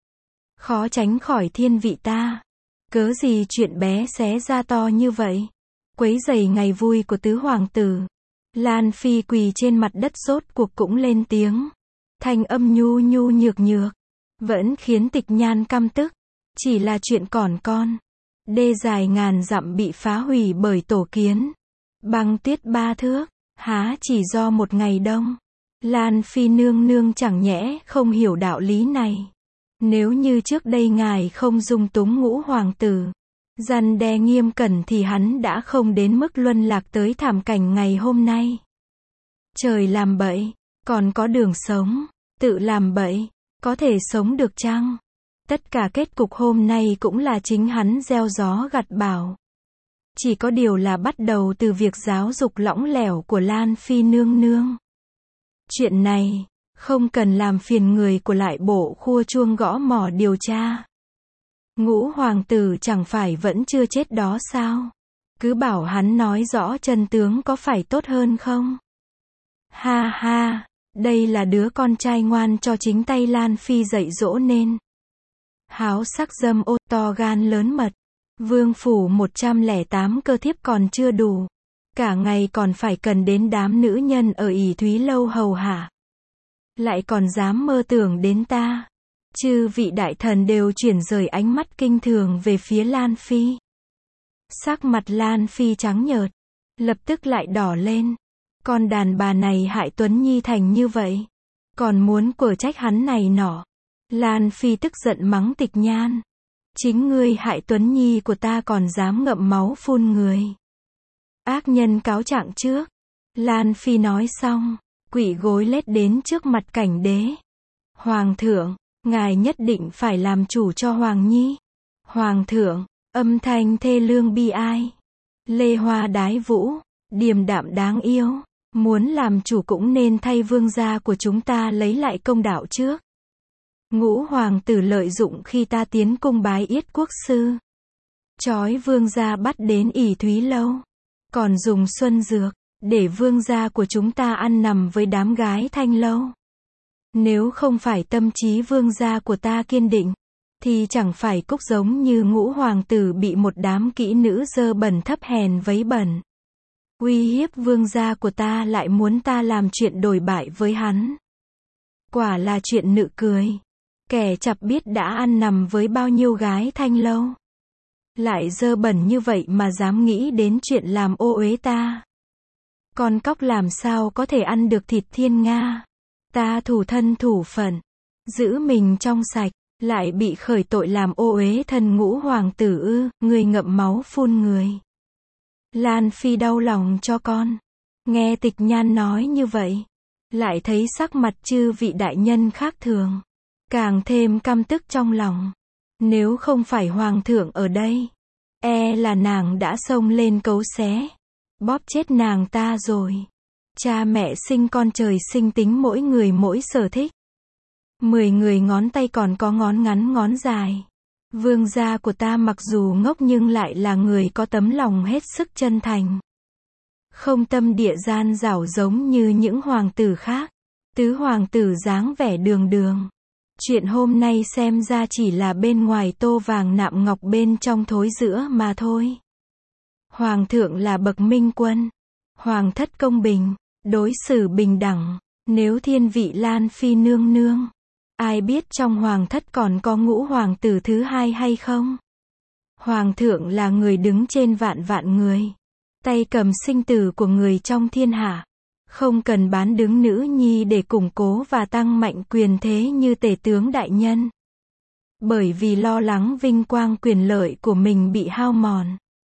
Speaker 1: khó tránh khỏi thiên vị ta. Cớ gì chuyện bé xé ra to như vậy, quấy rầy ngày vui của tứ hoàng tử. Lan Phi quỳ trên mặt đất rốt cuộc cũng lên tiếng. Thanh âm nhu nhu nhược nhược, vẫn khiến Tịch Nhan căm tức. Chỉ là chuyện còn con. Đê dài ngàn dặm bị phá hủy bởi tổ kiến. Băng tuyết ba thước, há chỉ do một ngày đông. Lan Phi nương nương chẳng nhẽ không hiểu đạo lý này. Nếu như trước đây ngài không dung túng ngũ hoàng tử, răn đe nghiêm cẩn thì hắn đã không đến mức luân lạc tới thảm cảnh ngày hôm nay. Trời làm bậy, còn có đường sống. Tự làm bậy, có thể sống được chăng? Tất cả kết cục hôm nay cũng là chính hắn gieo gió gặt bão. Chỉ có điều là bắt đầu từ việc giáo dục lỏng lẻo của Lan Phi nương nương. Chuyện này, không cần làm phiền người của lại bộ khua chuông gõ mỏ điều tra. Ngũ hoàng tử chẳng phải vẫn chưa chết đó sao? Cứ bảo hắn nói rõ chân tướng có phải tốt hơn không? Ha ha! Đây là đứa con trai ngoan cho chính tay Lan Phi dạy dỗ nên. Háo sắc dâm ô, to gan lớn mật. Vương phủ một trăm lẻ tám cơ thiếp còn chưa đủ. Cả ngày còn phải cần đến đám nữ nhân ở ỷ Thúy Lâu hầu hạ. Lại còn dám mơ tưởng đến ta. Chư vị đại thần đều chuyển rời ánh mắt kinh thường về phía Lan Phi. Sắc mặt Lan Phi trắng nhợt, lập tức lại đỏ lên. Con đàn bà này hại Tuấn Nhi thành như vậy, còn muốn quở trách hắn này nọ. Lan Phi tức giận mắng Tịch Nhan. Chính ngươi hại Tuấn Nhi của ta còn dám ngậm máu phun người. Ác nhân cáo trạng trước. Lan Phi nói xong, quỳ gối lết đến trước mặt cảnh đế. Hoàng thượng, ngài nhất định phải làm chủ cho Hoàng Nhi. Hoàng thượng, âm thanh thê lương bi ai. Lê hoa đái vũ, điềm đạm đáng yêu. Muốn làm chủ cũng nên thay vương gia của chúng ta lấy lại công đạo trước. Ngũ hoàng tử lợi dụng khi ta tiến cung bái yết quốc sư, trói vương gia bắt đến ỷ Thúy Lâu, còn dùng xuân dược để vương gia của chúng ta ăn nằm với đám gái Thanh Lâu. Nếu không phải tâm trí vương gia của ta kiên định, thì chẳng phải cúc giống như ngũ hoàng tử bị một đám kỹ nữ dơ bẩn thấp hèn vấy bẩn. Uy hiếp vương gia của ta lại muốn ta làm chuyện đổi bại với hắn. Quả là chuyện nực cười. Kẻ chập biết đã ăn nằm với bao nhiêu gái Thanh Lâu, lại dơ bẩn như vậy mà dám nghĩ đến chuyện làm ô uế ta. Con cóc làm sao có thể ăn được thịt thiên nga. Ta thủ thân thủ phận, giữ mình trong sạch, lại bị khởi tội làm ô uế thân ngũ hoàng tử ư, người ngậm máu phun người. Lan Phi đau lòng cho con. Nghe Tịch Nhan nói như vậy, lại thấy sắc mặt chư vị đại nhân khác thường, càng thêm căm tức trong lòng. Nếu không phải hoàng thượng ở đây, e là nàng đã xông lên cấu xé, bóp chết nàng ta rồi. Cha mẹ sinh con trời sinh tính mỗi người mỗi sở thích. Mười người ngón tay còn có ngón ngắn ngón dài. Vương gia của ta mặc dù ngốc nhưng lại là người có tấm lòng hết sức chân thành. Không tâm địa gian dảo giống như những hoàng tử khác. Tứ hoàng tử dáng vẻ đường đường. Chuyện hôm nay xem ra chỉ là bên ngoài tô vàng nạm ngọc bên trong thối rữa mà thôi. Hoàng thượng là bậc minh quân. Hoàng thất công bình, đối xử bình đẳng. Nếu thiên vị Lan Phi nương nương, ai biết trong hoàng thất còn có ngũ hoàng tử thứ hai hay không? Hoàng thượng là người đứng trên vạn vạn người, tay cầm sinh tử của người trong thiên hạ. Không cần bán đứng nữ nhi để củng cố và tăng mạnh quyền thế như tể tướng đại nhân. Bởi vì lo lắng vinh quang quyền lợi của mình bị hao mòn,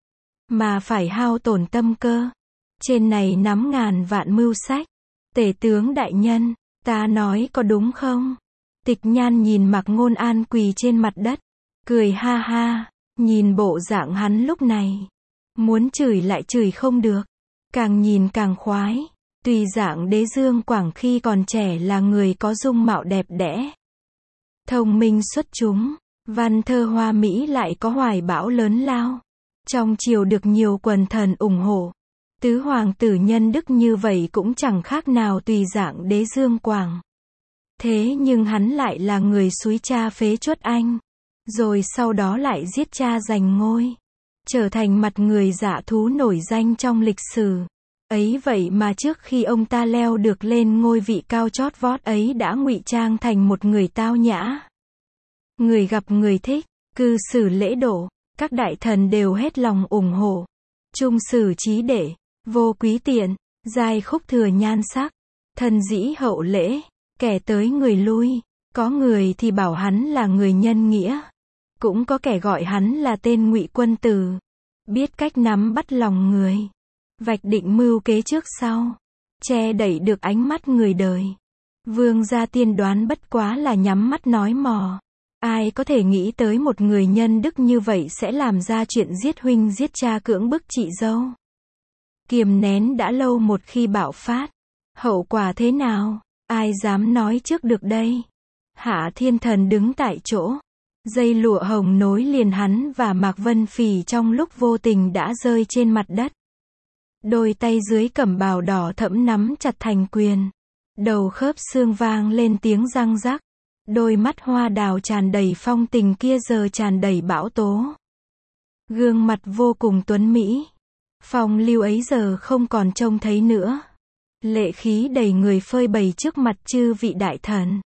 Speaker 1: mà phải hao tổn tâm cơ. Trên này nắm ngàn vạn mưu sách. Tể tướng đại nhân, ta nói có đúng không? Tịch Nhan nhìn Mạc Ngôn An quỳ trên mặt đất, cười ha ha, nhìn bộ dạng hắn lúc này, muốn chửi lại chửi không được, càng nhìn càng khoái. Tùy dạng Đế Dương Quảng khi còn trẻ là người có dung mạo đẹp đẽ, thông minh xuất chúng, văn thơ hoa mỹ lại có hoài bão lớn lao. Trong triều được nhiều quần thần ủng hộ. Tứ hoàng tử nhân đức như vậy cũng chẳng khác nào tùy dạng Đế Dương Quảng. Thế nhưng hắn lại là người xúi cha phế Chuất Anh, rồi sau đó lại giết cha giành ngôi, trở thành mặt người dạ thú nổi danh trong lịch sử. Ấy vậy mà trước khi ông ta leo được lên ngôi vị cao chót vót ấy đã ngụy trang thành một người tao nhã. Người gặp người thích, cư xử lễ độ, các đại thần đều hết lòng ủng hộ. Trung sử trí đệ, vô quý tiện, giai khúc thừa nhan sắc, thần dĩ hậu lễ, kẻ tới người lui. Có người thì bảo hắn là người nhân nghĩa, cũng có kẻ gọi hắn là tên ngụy quân tử, biết cách nắm bắt lòng người, vạch định mưu kế trước sau, che đẩy được ánh mắt người đời. Vương gia tiên đoán bất quá là nhắm mắt nói mò. Ai có thể nghĩ tới một người nhân đức như vậy sẽ làm ra chuyện giết huynh giết cha cưỡng bức chị dâu. Kiềm nén đã lâu một khi bạo phát, hậu quả thế nào, ai dám nói trước được đây. Hạ Thiên Thần đứng tại chỗ, dây lụa hồng nối liền hắn và Mạc Vân Phỉ trong lúc vô tình đã rơi trên mặt đất. Đôi tay dưới cẩm bào đỏ thẫm nắm chặt thành quyền, đầu khớp xương vang lên tiếng răng rắc. Đôi mắt hoa đào tràn đầy phong tình kia giờ tràn đầy bão tố. Gương mặt vô cùng tuấn mỹ, phong lưu ấy giờ không còn trông thấy nữa. Lệ khí đầy người phơi bày trước mặt chư vị đại thần.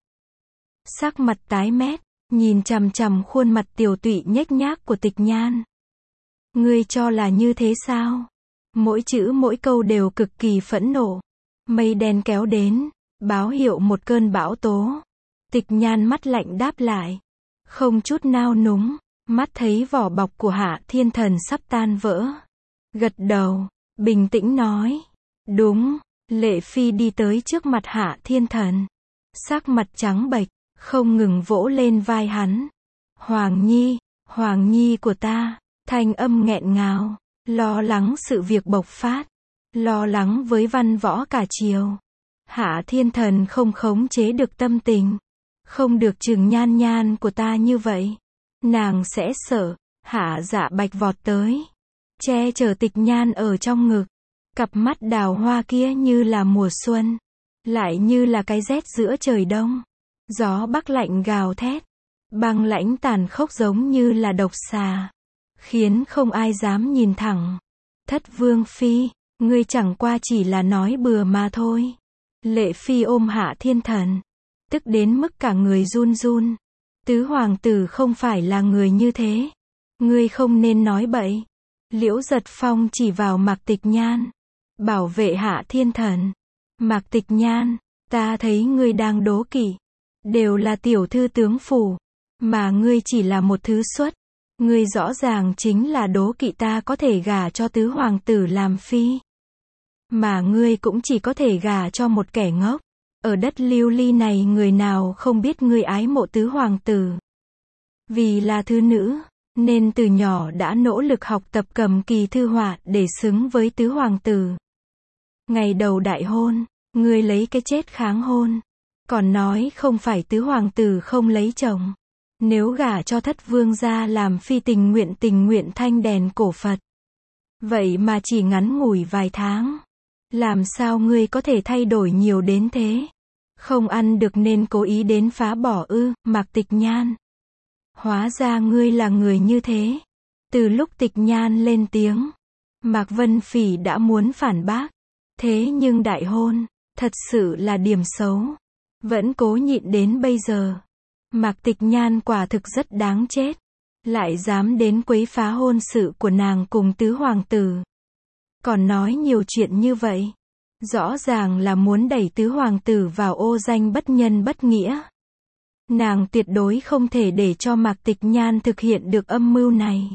Speaker 1: Sắc mặt tái mét, nhìn chằm chằm khuôn mặt tiều tụy nhếch nhác của Tịch Nhan. Ngươi cho là như thế sao? Mỗi chữ mỗi câu đều cực kỳ phẫn nộ. Mây đen kéo đến, báo hiệu một cơn bão tố. Tịch Nhan mắt lạnh đáp lại, không chút nao núng, mắt thấy vỏ bọc của Hạ Thiên Thần sắp tan vỡ. Gật đầu, bình tĩnh nói, đúng. Lệ Phi đi tới trước mặt Hạ Thiên Thần, sắc mặt trắng bệch, không ngừng vỗ lên vai hắn. Hoàng Nhi, Hoàng Nhi của ta, thanh âm nghẹn ngào, lo lắng sự việc bộc phát, lo lắng với văn võ cả triều. Hạ Thiên Thần không khống chế được tâm tình. Không được chừng Nhan Nhan của ta như vậy, nàng sẽ sợ. Hạ Dạ Bạch vọt tới, che chở Tịch Nhan ở trong ngực. Cặp mắt đào hoa kia như là mùa xuân, lại như là cái rét giữa trời đông. Gió bắc lạnh gào thét, băng lãnh tàn khốc giống như là độc xà, khiến không ai dám nhìn thẳng. Thất Vương Phi, ngươi chẳng qua chỉ là nói bừa mà thôi. Lệ Phi ôm Hạ Thiên Thần, tức đến mức cả người run run. Tứ hoàng tử không phải là người như thế. Ngươi không nên nói bậy. Liễu Giật Phong chỉ vào Mạc Tịch Nhan, bảo vệ Hạ Thiên Thần. Mạc Tịch Nhan, ta thấy ngươi đang đố kỵ. Đều là tiểu thư tướng phủ, mà ngươi chỉ là một thứ xuất. Ngươi rõ ràng chính là đố kỵ ta có thể gả cho tứ hoàng tử làm phi. Mà ngươi cũng chỉ có thể gả cho một kẻ ngốc. Ở đất lưu ly này người nào không biết ngươi ái mộ tứ hoàng tử. Vì là thứ nữ, nên từ nhỏ đã nỗ lực học tập cầm kỳ thư họa để xứng với tứ hoàng tử. Ngày đầu đại hôn, ngươi lấy cái chết kháng hôn. Còn nói không phải tứ hoàng tử không lấy chồng. Nếu gả cho thất vương gia làm phi tình nguyện tình nguyện thanh đèn cổ Phật. Vậy mà chỉ ngắn ngủi vài tháng. Làm sao ngươi có thể thay đổi nhiều đến thế? Không ăn được nên cố ý đến phá bỏ ư, Mạc Tịch Nhan. Hóa ra ngươi là người như thế. Từ lúc Tịch Nhan lên tiếng, Mạc Vân Phỉ đã muốn phản bác. Thế nhưng đại hôn, thật sự là điểm xấu. Vẫn cố nhịn đến bây giờ. Mạc Tịch Nhan quả thực rất đáng chết. Lại dám đến quấy phá hôn sự của nàng cùng tứ hoàng tử. Còn nói nhiều chuyện như vậy. Rõ ràng là muốn đẩy tứ hoàng tử vào ô danh bất nhân bất nghĩa. Nàng tuyệt đối không thể để cho Mạc Tịch Nhan thực hiện được âm mưu này.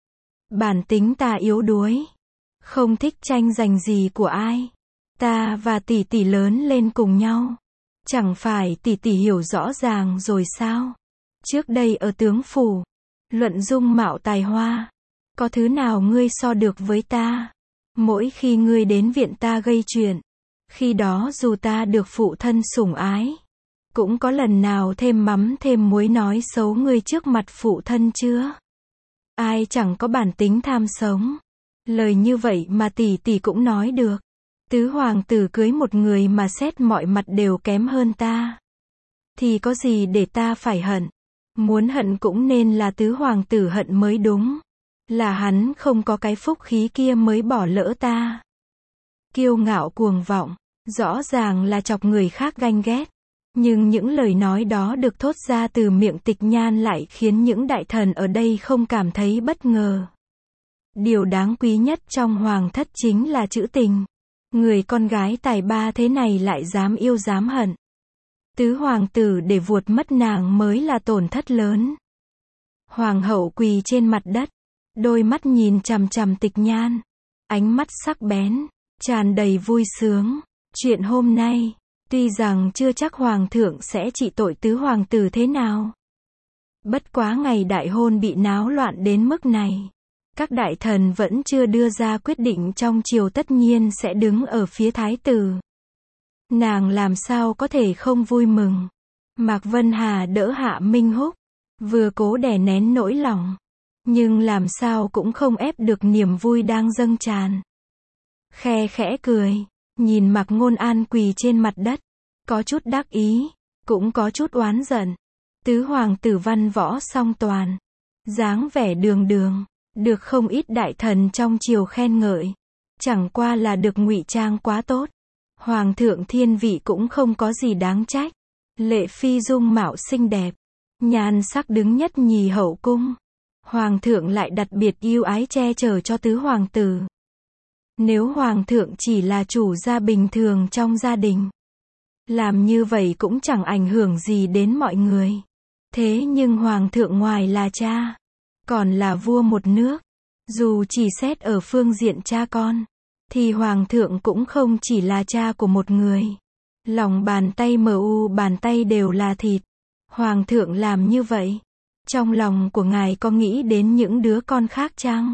Speaker 1: Bản tính ta yếu đuối. Không thích tranh giành gì của ai. Ta và tỷ tỷ lớn lên cùng nhau. Chẳng phải tỷ tỷ hiểu rõ ràng rồi sao? Trước đây ở tướng phủ, luận dung mạo tài hoa, có thứ nào ngươi so được với ta? Mỗi khi ngươi đến viện ta gây chuyện, khi đó dù ta được phụ thân sủng ái, cũng có lần nào thêm mắm thêm muối nói xấu ngươi trước mặt phụ thân chưa? Ai chẳng có bản tính tham sống. Lời như vậy mà tỷ tỷ cũng nói được. Tứ hoàng tử cưới một người mà xét mọi mặt đều kém hơn ta. Thì có gì để ta phải hận? Muốn hận cũng nên là tứ hoàng tử hận mới đúng. Là hắn không có cái phúc khí kia mới bỏ lỡ ta. Kiêu ngạo cuồng vọng, rõ ràng là chọc người khác ganh ghét. Nhưng những lời nói đó được thốt ra từ miệng Tịch Nhan lại khiến những đại thần ở đây không cảm thấy bất ngờ. Điều đáng quý nhất trong hoàng thất chính là chữ tình. Người con gái tài ba thế này lại dám yêu dám hận. Tứ hoàng tử để vuột mất nàng mới là tổn thất lớn. Hoàng hậu quỳ trên mặt đất, đôi mắt nhìn chằm chằm Tịch Nhan, ánh mắt sắc bén, tràn đầy vui sướng. Chuyện hôm nay, tuy rằng chưa chắc hoàng thượng sẽ trị tội tứ hoàng tử thế nào. Bất quá ngày đại hôn bị náo loạn đến mức này. Các đại thần vẫn chưa đưa ra quyết định trong triều tất nhiên sẽ đứng ở phía thái tử. Nàng làm sao có thể không vui mừng. Mạc Vân Hà đỡ Hạ Minh Húc, vừa cố đè nén nỗi lòng, nhưng làm sao cũng không ép được niềm vui đang dâng tràn. Khe khẽ cười, nhìn Mạc Ngôn An quỳ trên mặt đất, có chút đắc ý, cũng có chút oán giận. Tứ hoàng tử văn võ song toàn, dáng vẻ đường đường. Được không ít đại thần trong triều khen ngợi. Chẳng qua là được ngụy trang quá tốt. Hoàng thượng thiên vị cũng không có gì đáng trách. Lệ phi dung mạo xinh đẹp, nhan sắc đứng nhất nhì hậu cung. Hoàng thượng lại đặc biệt yêu ái che chở cho tứ hoàng tử. Nếu hoàng thượng chỉ là chủ gia bình thường trong gia đình, làm như vậy cũng chẳng ảnh hưởng gì đến mọi người. Thế nhưng hoàng thượng ngoài là cha, còn là vua một nước. Dù chỉ xét ở phương diện cha con, thì hoàng thượng cũng không chỉ là cha của một người. Lòng bàn tay mờ u bàn tay đều là thịt. Hoàng thượng làm như vậy, trong lòng của ngài có nghĩ đến những đứa con khác chăng?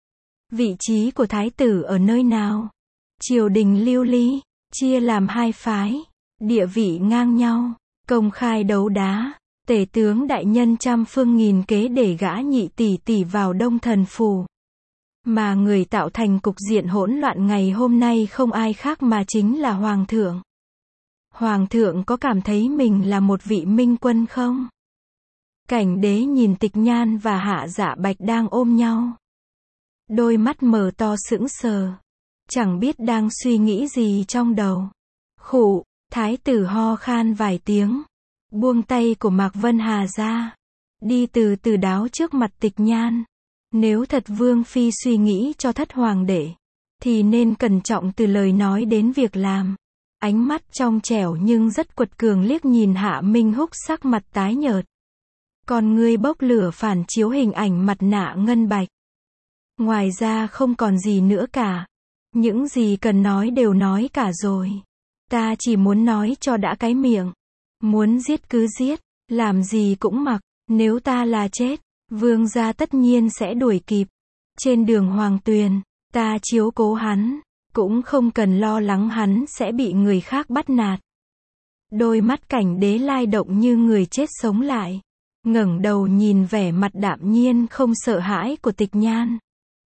Speaker 1: Vị trí của thái tử ở nơi nào? Triều đình lưu ly, chia làm hai phái, địa vị ngang nhau, công khai đấu đá. Tể tướng đại nhân trăm phương nghìn kế để gã nhị tỷ tỷ vào Đông Thần phủ. Mà người tạo thành cục diện hỗn loạn ngày hôm nay không ai khác mà chính là hoàng thượng. Hoàng thượng có cảm thấy mình là một vị minh quân không? Cảnh đế nhìn Tịch Nhan và Hạ Dạ Bạch đang ôm nhau. Đôi mắt mở to sững sờ. Chẳng biết đang suy nghĩ gì trong đầu. Khụ, thái tử ho khan vài tiếng. Buông tay của Mạc Vân Hà ra. Đi từ từ đáo trước mặt Tịch Nhan. Nếu thật vương phi suy nghĩ cho thất hoàng đệ, thì nên cẩn trọng từ lời nói đến việc làm. Ánh mắt trong trẻo nhưng rất quật cường liếc nhìn Hạ Minh Húc sắc mặt tái nhợt. Con ngươi bốc lửa phản chiếu hình ảnh mặt nạ ngân bạch. Ngoài ra không còn gì nữa cả. Những gì cần nói đều nói cả rồi. Ta chỉ muốn nói cho đã cái miệng. Muốn giết cứ giết, làm gì cũng mặc. Nếu ta là chết, vương gia tất nhiên sẽ đuổi kịp. Trên đường Hoàng Tuyền, ta chiếu cố hắn, cũng không cần lo lắng hắn sẽ bị người khác bắt nạt. Đôi mắt Cảnh Đế lai động như người chết sống lại, ngẩng đầu nhìn vẻ mặt đạm nhiên không sợ hãi của Tịch Nhan.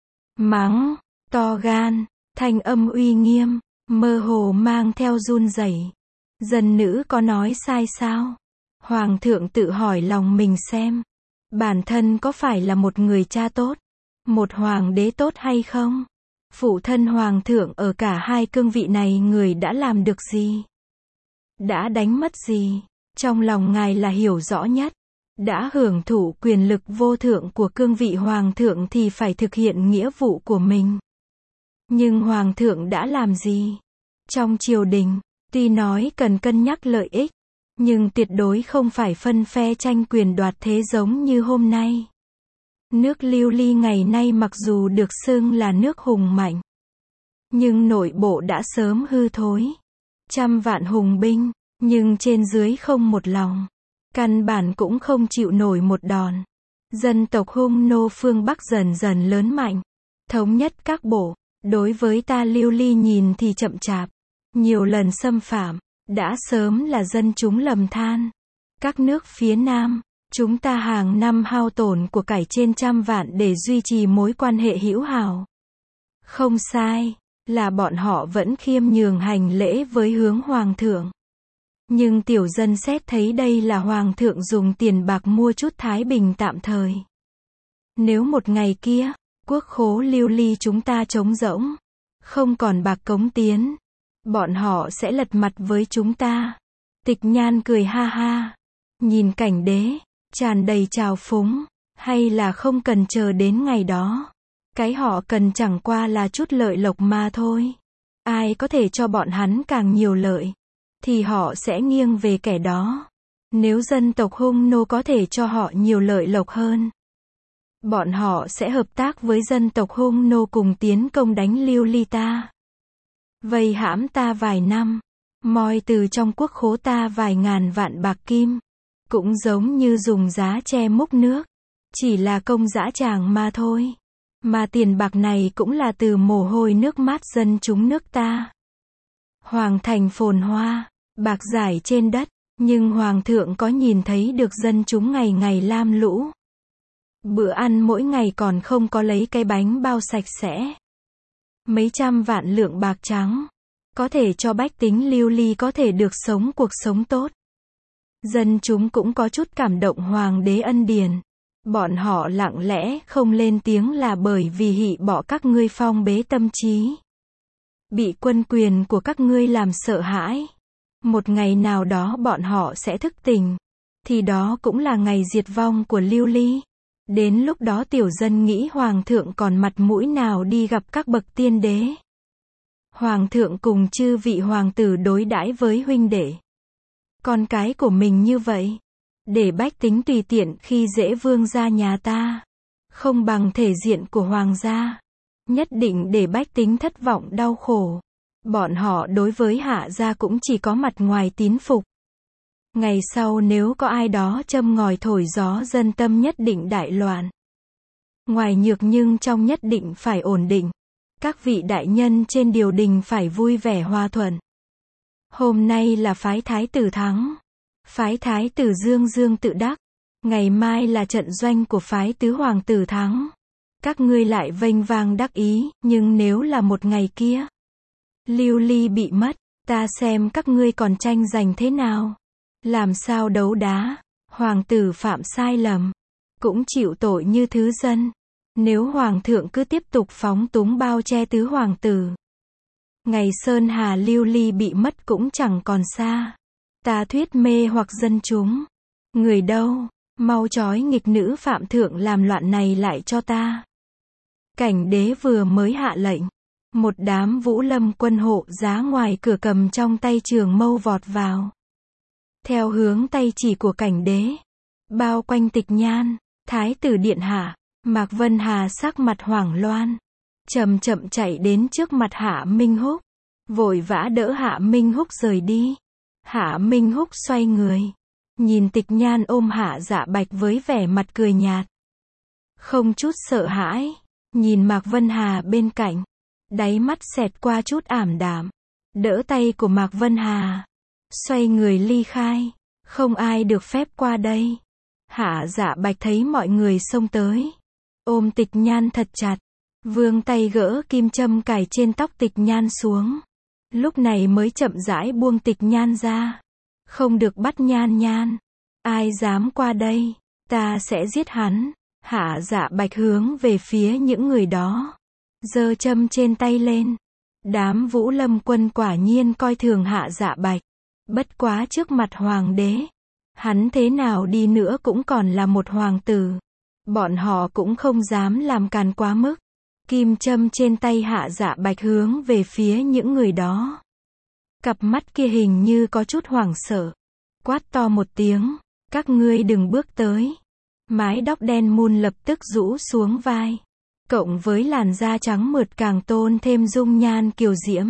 Speaker 1: Mắng, to gan, thanh âm uy nghiêm, mơ hồ mang theo run rẩy. Dân nữ có nói sai sao? Hoàng thượng tự hỏi lòng mình xem, bản thân có phải là một người cha tốt, một hoàng đế tốt hay không? Phụ thân hoàng thượng ở cả hai cương vị này người đã làm được gì? Đã đánh mất gì? Trong lòng ngài là hiểu rõ nhất. Đã hưởng thụ quyền lực vô thượng của cương vị hoàng thượng thì phải thực hiện nghĩa vụ của mình. Nhưng hoàng thượng đã làm gì? Trong triều đình, tuy nói cần cân nhắc lợi ích, nhưng tuyệt đối không phải phân phe tranh quyền đoạt thế giống như hôm nay. Nước Lưu Ly ngày nay mặc dù được xưng là nước hùng mạnh, nhưng nội bộ đã sớm hư thối. Trăm vạn hùng binh, nhưng trên dưới không một lòng. Căn bản cũng không chịu nổi một đòn. Dân tộc Hung nô phương Bắc dần dần lớn mạnh, thống nhất các bộ. Đối với ta Lưu Ly nhìn thì chậm chạp, nhiều lần xâm phạm, đã sớm là dân chúng lầm than. Các nước phía Nam, chúng ta hàng năm hao tổn của cải trên trăm vạn để duy trì mối quan hệ hữu hảo. Không sai, là bọn họ vẫn khiêm nhường hành lễ với hướng hoàng thượng. Nhưng tiểu dân xét thấy đây là hoàng thượng dùng tiền bạc mua chút thái bình tạm thời. Nếu một ngày kia, quốc khố Lưu Ly chúng ta trống rỗng, không còn bạc cống tiến, bọn họ sẽ lật mặt với chúng ta. Tịch Nhan cười ha ha, nhìn Cảnh Đế, tràn đầy trào phúng, hay là không cần chờ đến ngày đó. Cái họ cần chẳng qua là chút lợi lộc mà thôi. Ai có thể cho bọn hắn càng nhiều lợi, thì họ sẽ nghiêng về kẻ đó. Nếu dân tộc Hung nô có thể cho họ nhiều lợi lộc hơn, bọn họ sẽ hợp tác với dân tộc Hung nô cùng tiến công đánh Lưu Ly ta. Vây hãm ta vài năm, moi từ trong quốc khố ta vài ngàn vạn bạc kim. Cũng giống như dùng giá che múc nước, chỉ là công dã tràng mà thôi. Mà tiền bạc này cũng là từ mồ hôi nước mắt dân chúng nước ta. Hoàng thành phồn hoa, bạc rải trên đất, nhưng hoàng thượng có nhìn thấy được dân chúng ngày ngày lam lũ. Bữa ăn mỗi ngày còn không có lấy cái bánh bao sạch sẽ. Mấy trăm vạn lượng bạc trắng, có thể cho bách tính Lưu Ly có thể được sống cuộc sống tốt. Dân chúng cũng có chút cảm động hoàng đế ân điển. Bọn họ lặng lẽ không lên tiếng là bởi vì hị bỏ các ngươi phong bế tâm trí. Bị quân quyền của các ngươi làm sợ hãi. Một ngày nào đó bọn họ sẽ thức tỉnh. Thì đó cũng là ngày diệt vong của Lưu Ly. Đến lúc đó tiểu dân nghĩ hoàng thượng còn mặt mũi nào đi gặp các bậc tiên đế. Hoàng thượng cùng chư vị hoàng tử đối đãi với huynh đệ, con cái của mình như vậy. Để bách tính tùy tiện khi dễ vương gia nhà ta. Không bằng thể diện của hoàng gia. Nhất định để bách tính thất vọng đau khổ. Bọn họ đối với hạ gia cũng chỉ có mặt ngoài tín phục. Ngày sau nếu có ai đó châm ngòi thổi gió dân tâm nhất định đại loạn. Ngoài nhược nhưng trong nhất định phải ổn định. Các vị đại nhân trên triều đình phải vui vẻ hòa thuận. Hôm nay là phái thái tử thắng. Phái thái tử Dương Dương tự đắc. Ngày mai là trận doanh của phái tứ hoàng tử thắng. Các ngươi lại vênh vang đắc ý, nhưng nếu là một ngày kia, Lưu Ly bị mất, ta xem các ngươi còn tranh giành thế nào. Làm sao đấu đá, hoàng tử phạm sai lầm, cũng chịu tội như thứ dân. Nếu hoàng thượng cứ tiếp tục phóng túng bao che tứ hoàng tử, ngày Sơn Hà Lưu Ly bị mất cũng chẳng còn xa. Ta thuyết mê hoặc dân chúng. Người đâu, mau trói nghịch nữ phạm thượng làm loạn này lại cho ta. Cảnh Đế vừa mới hạ lệnh, một đám vũ lâm quân hộ giá ngoài cửa cầm trong tay trường mâu vọt vào. Theo hướng tay chỉ của Cảnh Đế, bao quanh Tịch Nhan. Thái tử điện hạ. Mạc Vân Hà sắc mặt hoảng loạn, chậm chậm chạy đến trước mặt Hạ Minh Húc, vội vã đỡ Hạ Minh Húc rời đi. Hạ Minh Húc xoay người, nhìn Tịch Nhan ôm Hạ Dạ Bạch với vẻ mặt cười nhạt, không chút sợ hãi, nhìn Mạc Vân Hà bên cạnh, đáy mắt xẹt qua chút ảm đạm, đỡ tay của Mạc Vân Hà, xoay người ly khai, không ai được phép qua đây. Hạ Dạ Bạch thấy mọi người xông tới, ôm Tịch Nhan thật chặt, vươn tay gỡ kim châm cài trên tóc Tịch Nhan xuống, lúc này mới chậm rãi buông Tịch Nhan ra. Không được bắt Nhan Nhan, ai dám qua đây, ta sẽ giết hắn. Hạ Dạ Bạch hướng về phía những người đó, giơ châm trên tay lên. Đám Vũ Lâm quân quả nhiên coi thường Hạ Dạ Bạch, bất quá trước mặt hoàng đế, hắn thế nào đi nữa cũng còn là một hoàng tử, bọn họ cũng không dám làm càn quá mức. Kim châm trên tay Hạ Dạ Bạch hướng về phía những người đó, cặp mắt kia hình như có chút hoảng sợ, quát to một tiếng, các ngươi đừng bước tới. Mái tóc đen mun lập tức rũ xuống vai, cộng với làn da trắng mượt càng tôn thêm dung nhan kiều diễm.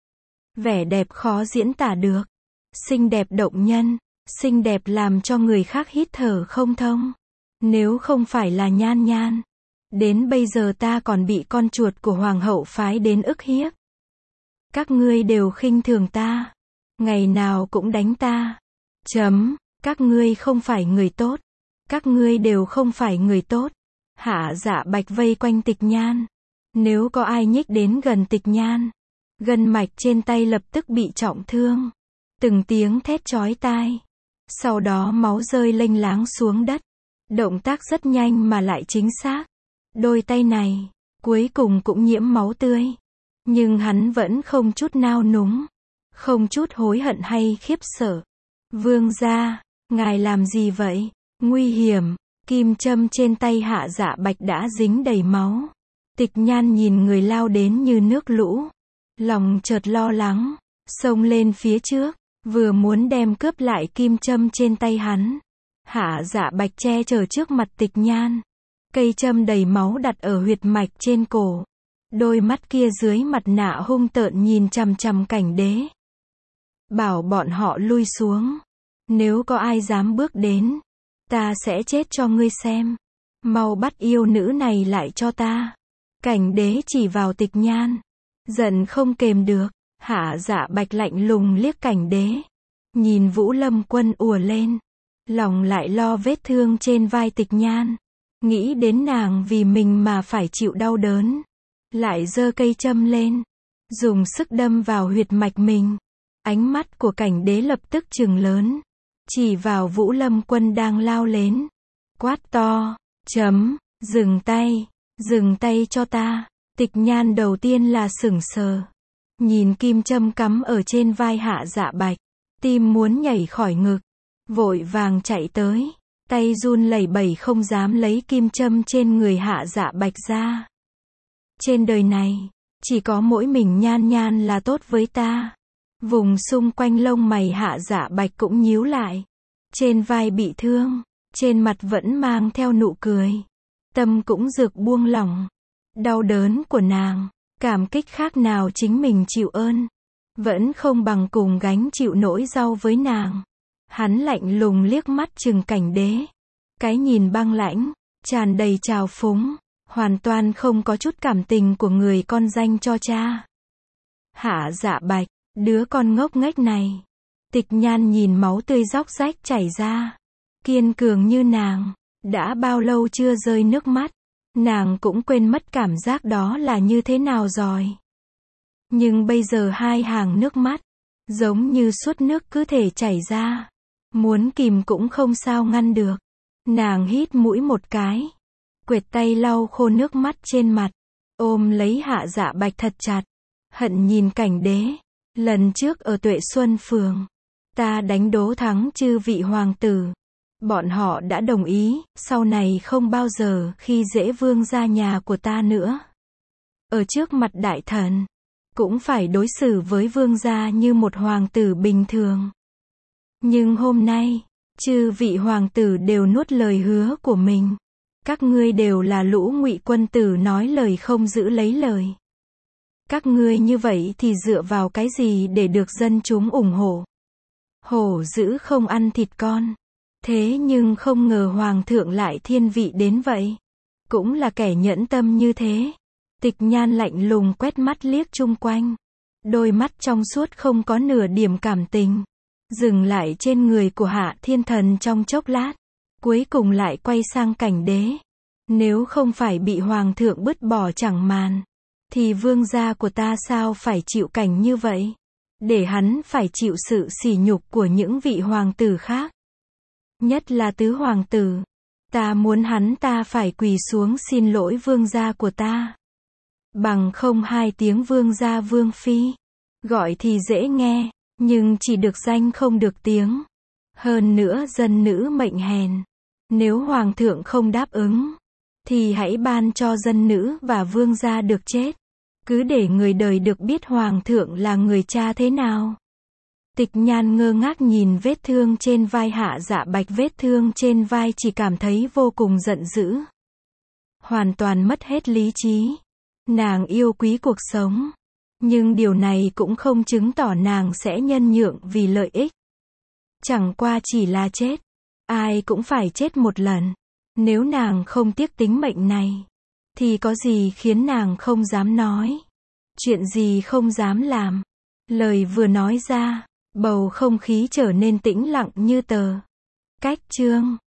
Speaker 1: Vẻ đẹp khó diễn tả được, xinh đẹp động nhân, xinh đẹp làm cho người khác hít thở không thông. Nếu không phải là Nhan Nhan, đến bây giờ ta còn bị con chuột của hoàng hậu phái đến ức hiếp. Các ngươi đều khinh thường ta, ngày nào cũng đánh ta. Chấm, các ngươi không phải người tốt. Các ngươi đều không phải người tốt. Hạ Dạ Bạch vây quanh Tịch Nhan. Nếu có ai nhích đến gần Tịch Nhan, gân mạch trên tay lập tức bị trọng thương. Từng tiếng thét chói tai. Sau đó máu rơi lênh láng xuống đất. Động tác rất nhanh mà lại chính xác. Đôi tay này, cuối cùng cũng nhiễm máu tươi. Nhưng hắn vẫn không chút nao núng, không chút hối hận hay khiếp sợ. Vương gia, ngài làm gì vậy? Nguy hiểm. Kim châm trên tay Hạ Dạ Bạch đã dính đầy máu. Tịch Nhan nhìn người lao đến như nước lũ, lòng chợt lo lắng, xông lên phía trước, vừa muốn đem cướp lại kim châm trên tay hắn. Hạ Dạ Bạch che chở trước mặt Tịch Nhan, cây châm đầy máu đặt ở huyệt mạch trên cổ. Đôi mắt kia dưới mặt nạ hung tợn nhìn chằm chằm Cảnh Đế. Bảo bọn họ lui xuống. Nếu có ai dám bước đến, ta sẽ chết cho ngươi xem. Mau bắt yêu nữ này lại cho ta. Cảnh Đế chỉ vào Tịch Nhan, giận không kềm được. Hạ Dạ Bạch lạnh lùng liếc Cảnh Đế, nhìn Vũ Lâm quân ùa lên, lòng lại lo vết thương trên vai Tịch Nhan, nghĩ đến nàng vì mình mà phải chịu đau đớn, lại giơ cây châm lên, dùng sức đâm vào huyệt mạch mình. Ánh mắt của Cảnh Đế lập tức trừng lớn, chỉ vào Vũ Lâm quân đang lao đến, quát to, chấm, dừng tay, dừng tay cho ta. Tịch Nhan đầu tiên là sững sờ, nhìn kim châm cắm ở trên vai Hạ Dạ Bạch, tim muốn nhảy khỏi ngực, vội vàng chạy tới, tay run lẩy bẩy không dám lấy kim châm trên người Hạ Dạ Bạch ra. Trên đời này, chỉ có mỗi mình Nhan Nhan là tốt với ta. Vùng xung quanh lông mày Hạ Dạ Bạch cũng nhíu lại, trên vai bị thương, trên mặt vẫn mang theo nụ cười, tâm cũng dược buông lỏng. Đau đớn của nàng, cảm kích khác nào chính mình chịu ơn, vẫn không bằng cùng gánh chịu nỗi đau với nàng. Hắn lạnh lùng liếc mắt chừng Cảnh Đế, cái nhìn băng lãnh, tràn đầy trào phúng, hoàn toàn không có chút cảm tình của người con dành cho cha. Hạ Dạ Bạch, đứa con ngốc nghếch này. Tịch Nhan nhìn máu tươi róc rách chảy ra, kiên cường như nàng, đã bao lâu chưa rơi nước mắt. Nàng cũng quên mất cảm giác đó là như thế nào rồi. Nhưng bây giờ hai hàng nước mắt, giống như suốt nước cứ thể chảy ra, muốn kìm cũng không sao ngăn được. Nàng hít mũi một cái, quệt tay lau khô nước mắt trên mặt, ôm lấy Hạ Dạ Bạch thật chặt, hận nhìn Cảnh Đế. Lần trước ở Tuệ Xuân Phường, ta đánh đố thắng chư vị hoàng tử. Bọn họ đã đồng ý, sau này không bao giờ khi dễ vương gia nhà của ta nữa. Ở trước mặt đại thần, cũng phải đối xử với vương gia như một hoàng tử bình thường. Nhưng hôm nay, Chư vị hoàng tử đều nuốt lời hứa của mình. Các ngươi đều là lũ ngụy quân tử nói lời không giữ lấy lời. Các ngươi như vậy thì dựa vào cái gì để được dân chúng ủng hộ? Hổ dữ không ăn thịt con. Thế nhưng không ngờ hoàng thượng lại thiên vị đến vậy. Cũng là kẻ nhẫn tâm như thế. Tịch Nhan lạnh lùng quét mắt liếc chung quanh. Đôi mắt trong suốt không có nửa điểm cảm tình. Dừng lại trên người của Hạ Thiên Thần trong chốc lát. Cuối cùng lại quay sang Cảnh Đế. Nếu không phải bị hoàng thượng bứt bỏ chẳng màn, thì vương gia của ta sao phải chịu cảnh như vậy? Để hắn phải chịu sự sỉ nhục của những vị hoàng tử khác. Nhất là tứ hoàng tử. Ta muốn hắn ta phải quỳ xuống xin lỗi vương gia của ta. Bằng không hai tiếng vương gia vương phi. Gọi thì dễ nghe, nhưng chỉ được danh không được tiếng. Hơn nữa dân nữ mệnh hèn. Nếu hoàng thượng không đáp ứng, thì hãy ban cho dân nữ và vương gia được chết. Cứ để người đời được biết hoàng thượng là người cha thế nào. Tịch Nhan ngơ ngác nhìn vết thương trên vai Hạ Dạ Bạch, vết thương trên vai, chỉ cảm thấy vô cùng giận dữ. Hoàn toàn mất hết lý trí. Nàng yêu quý cuộc sống. Nhưng điều này cũng không chứng tỏ nàng sẽ nhân nhượng vì lợi ích. Chẳng qua chỉ là chết. Ai cũng phải chết một lần. Nếu nàng không tiếc tính mệnh này, thì có gì khiến nàng không dám nói? Chuyện gì không dám làm? Lời vừa nói ra, bầu không khí trở nên tĩnh lặng như tờ. Cách chương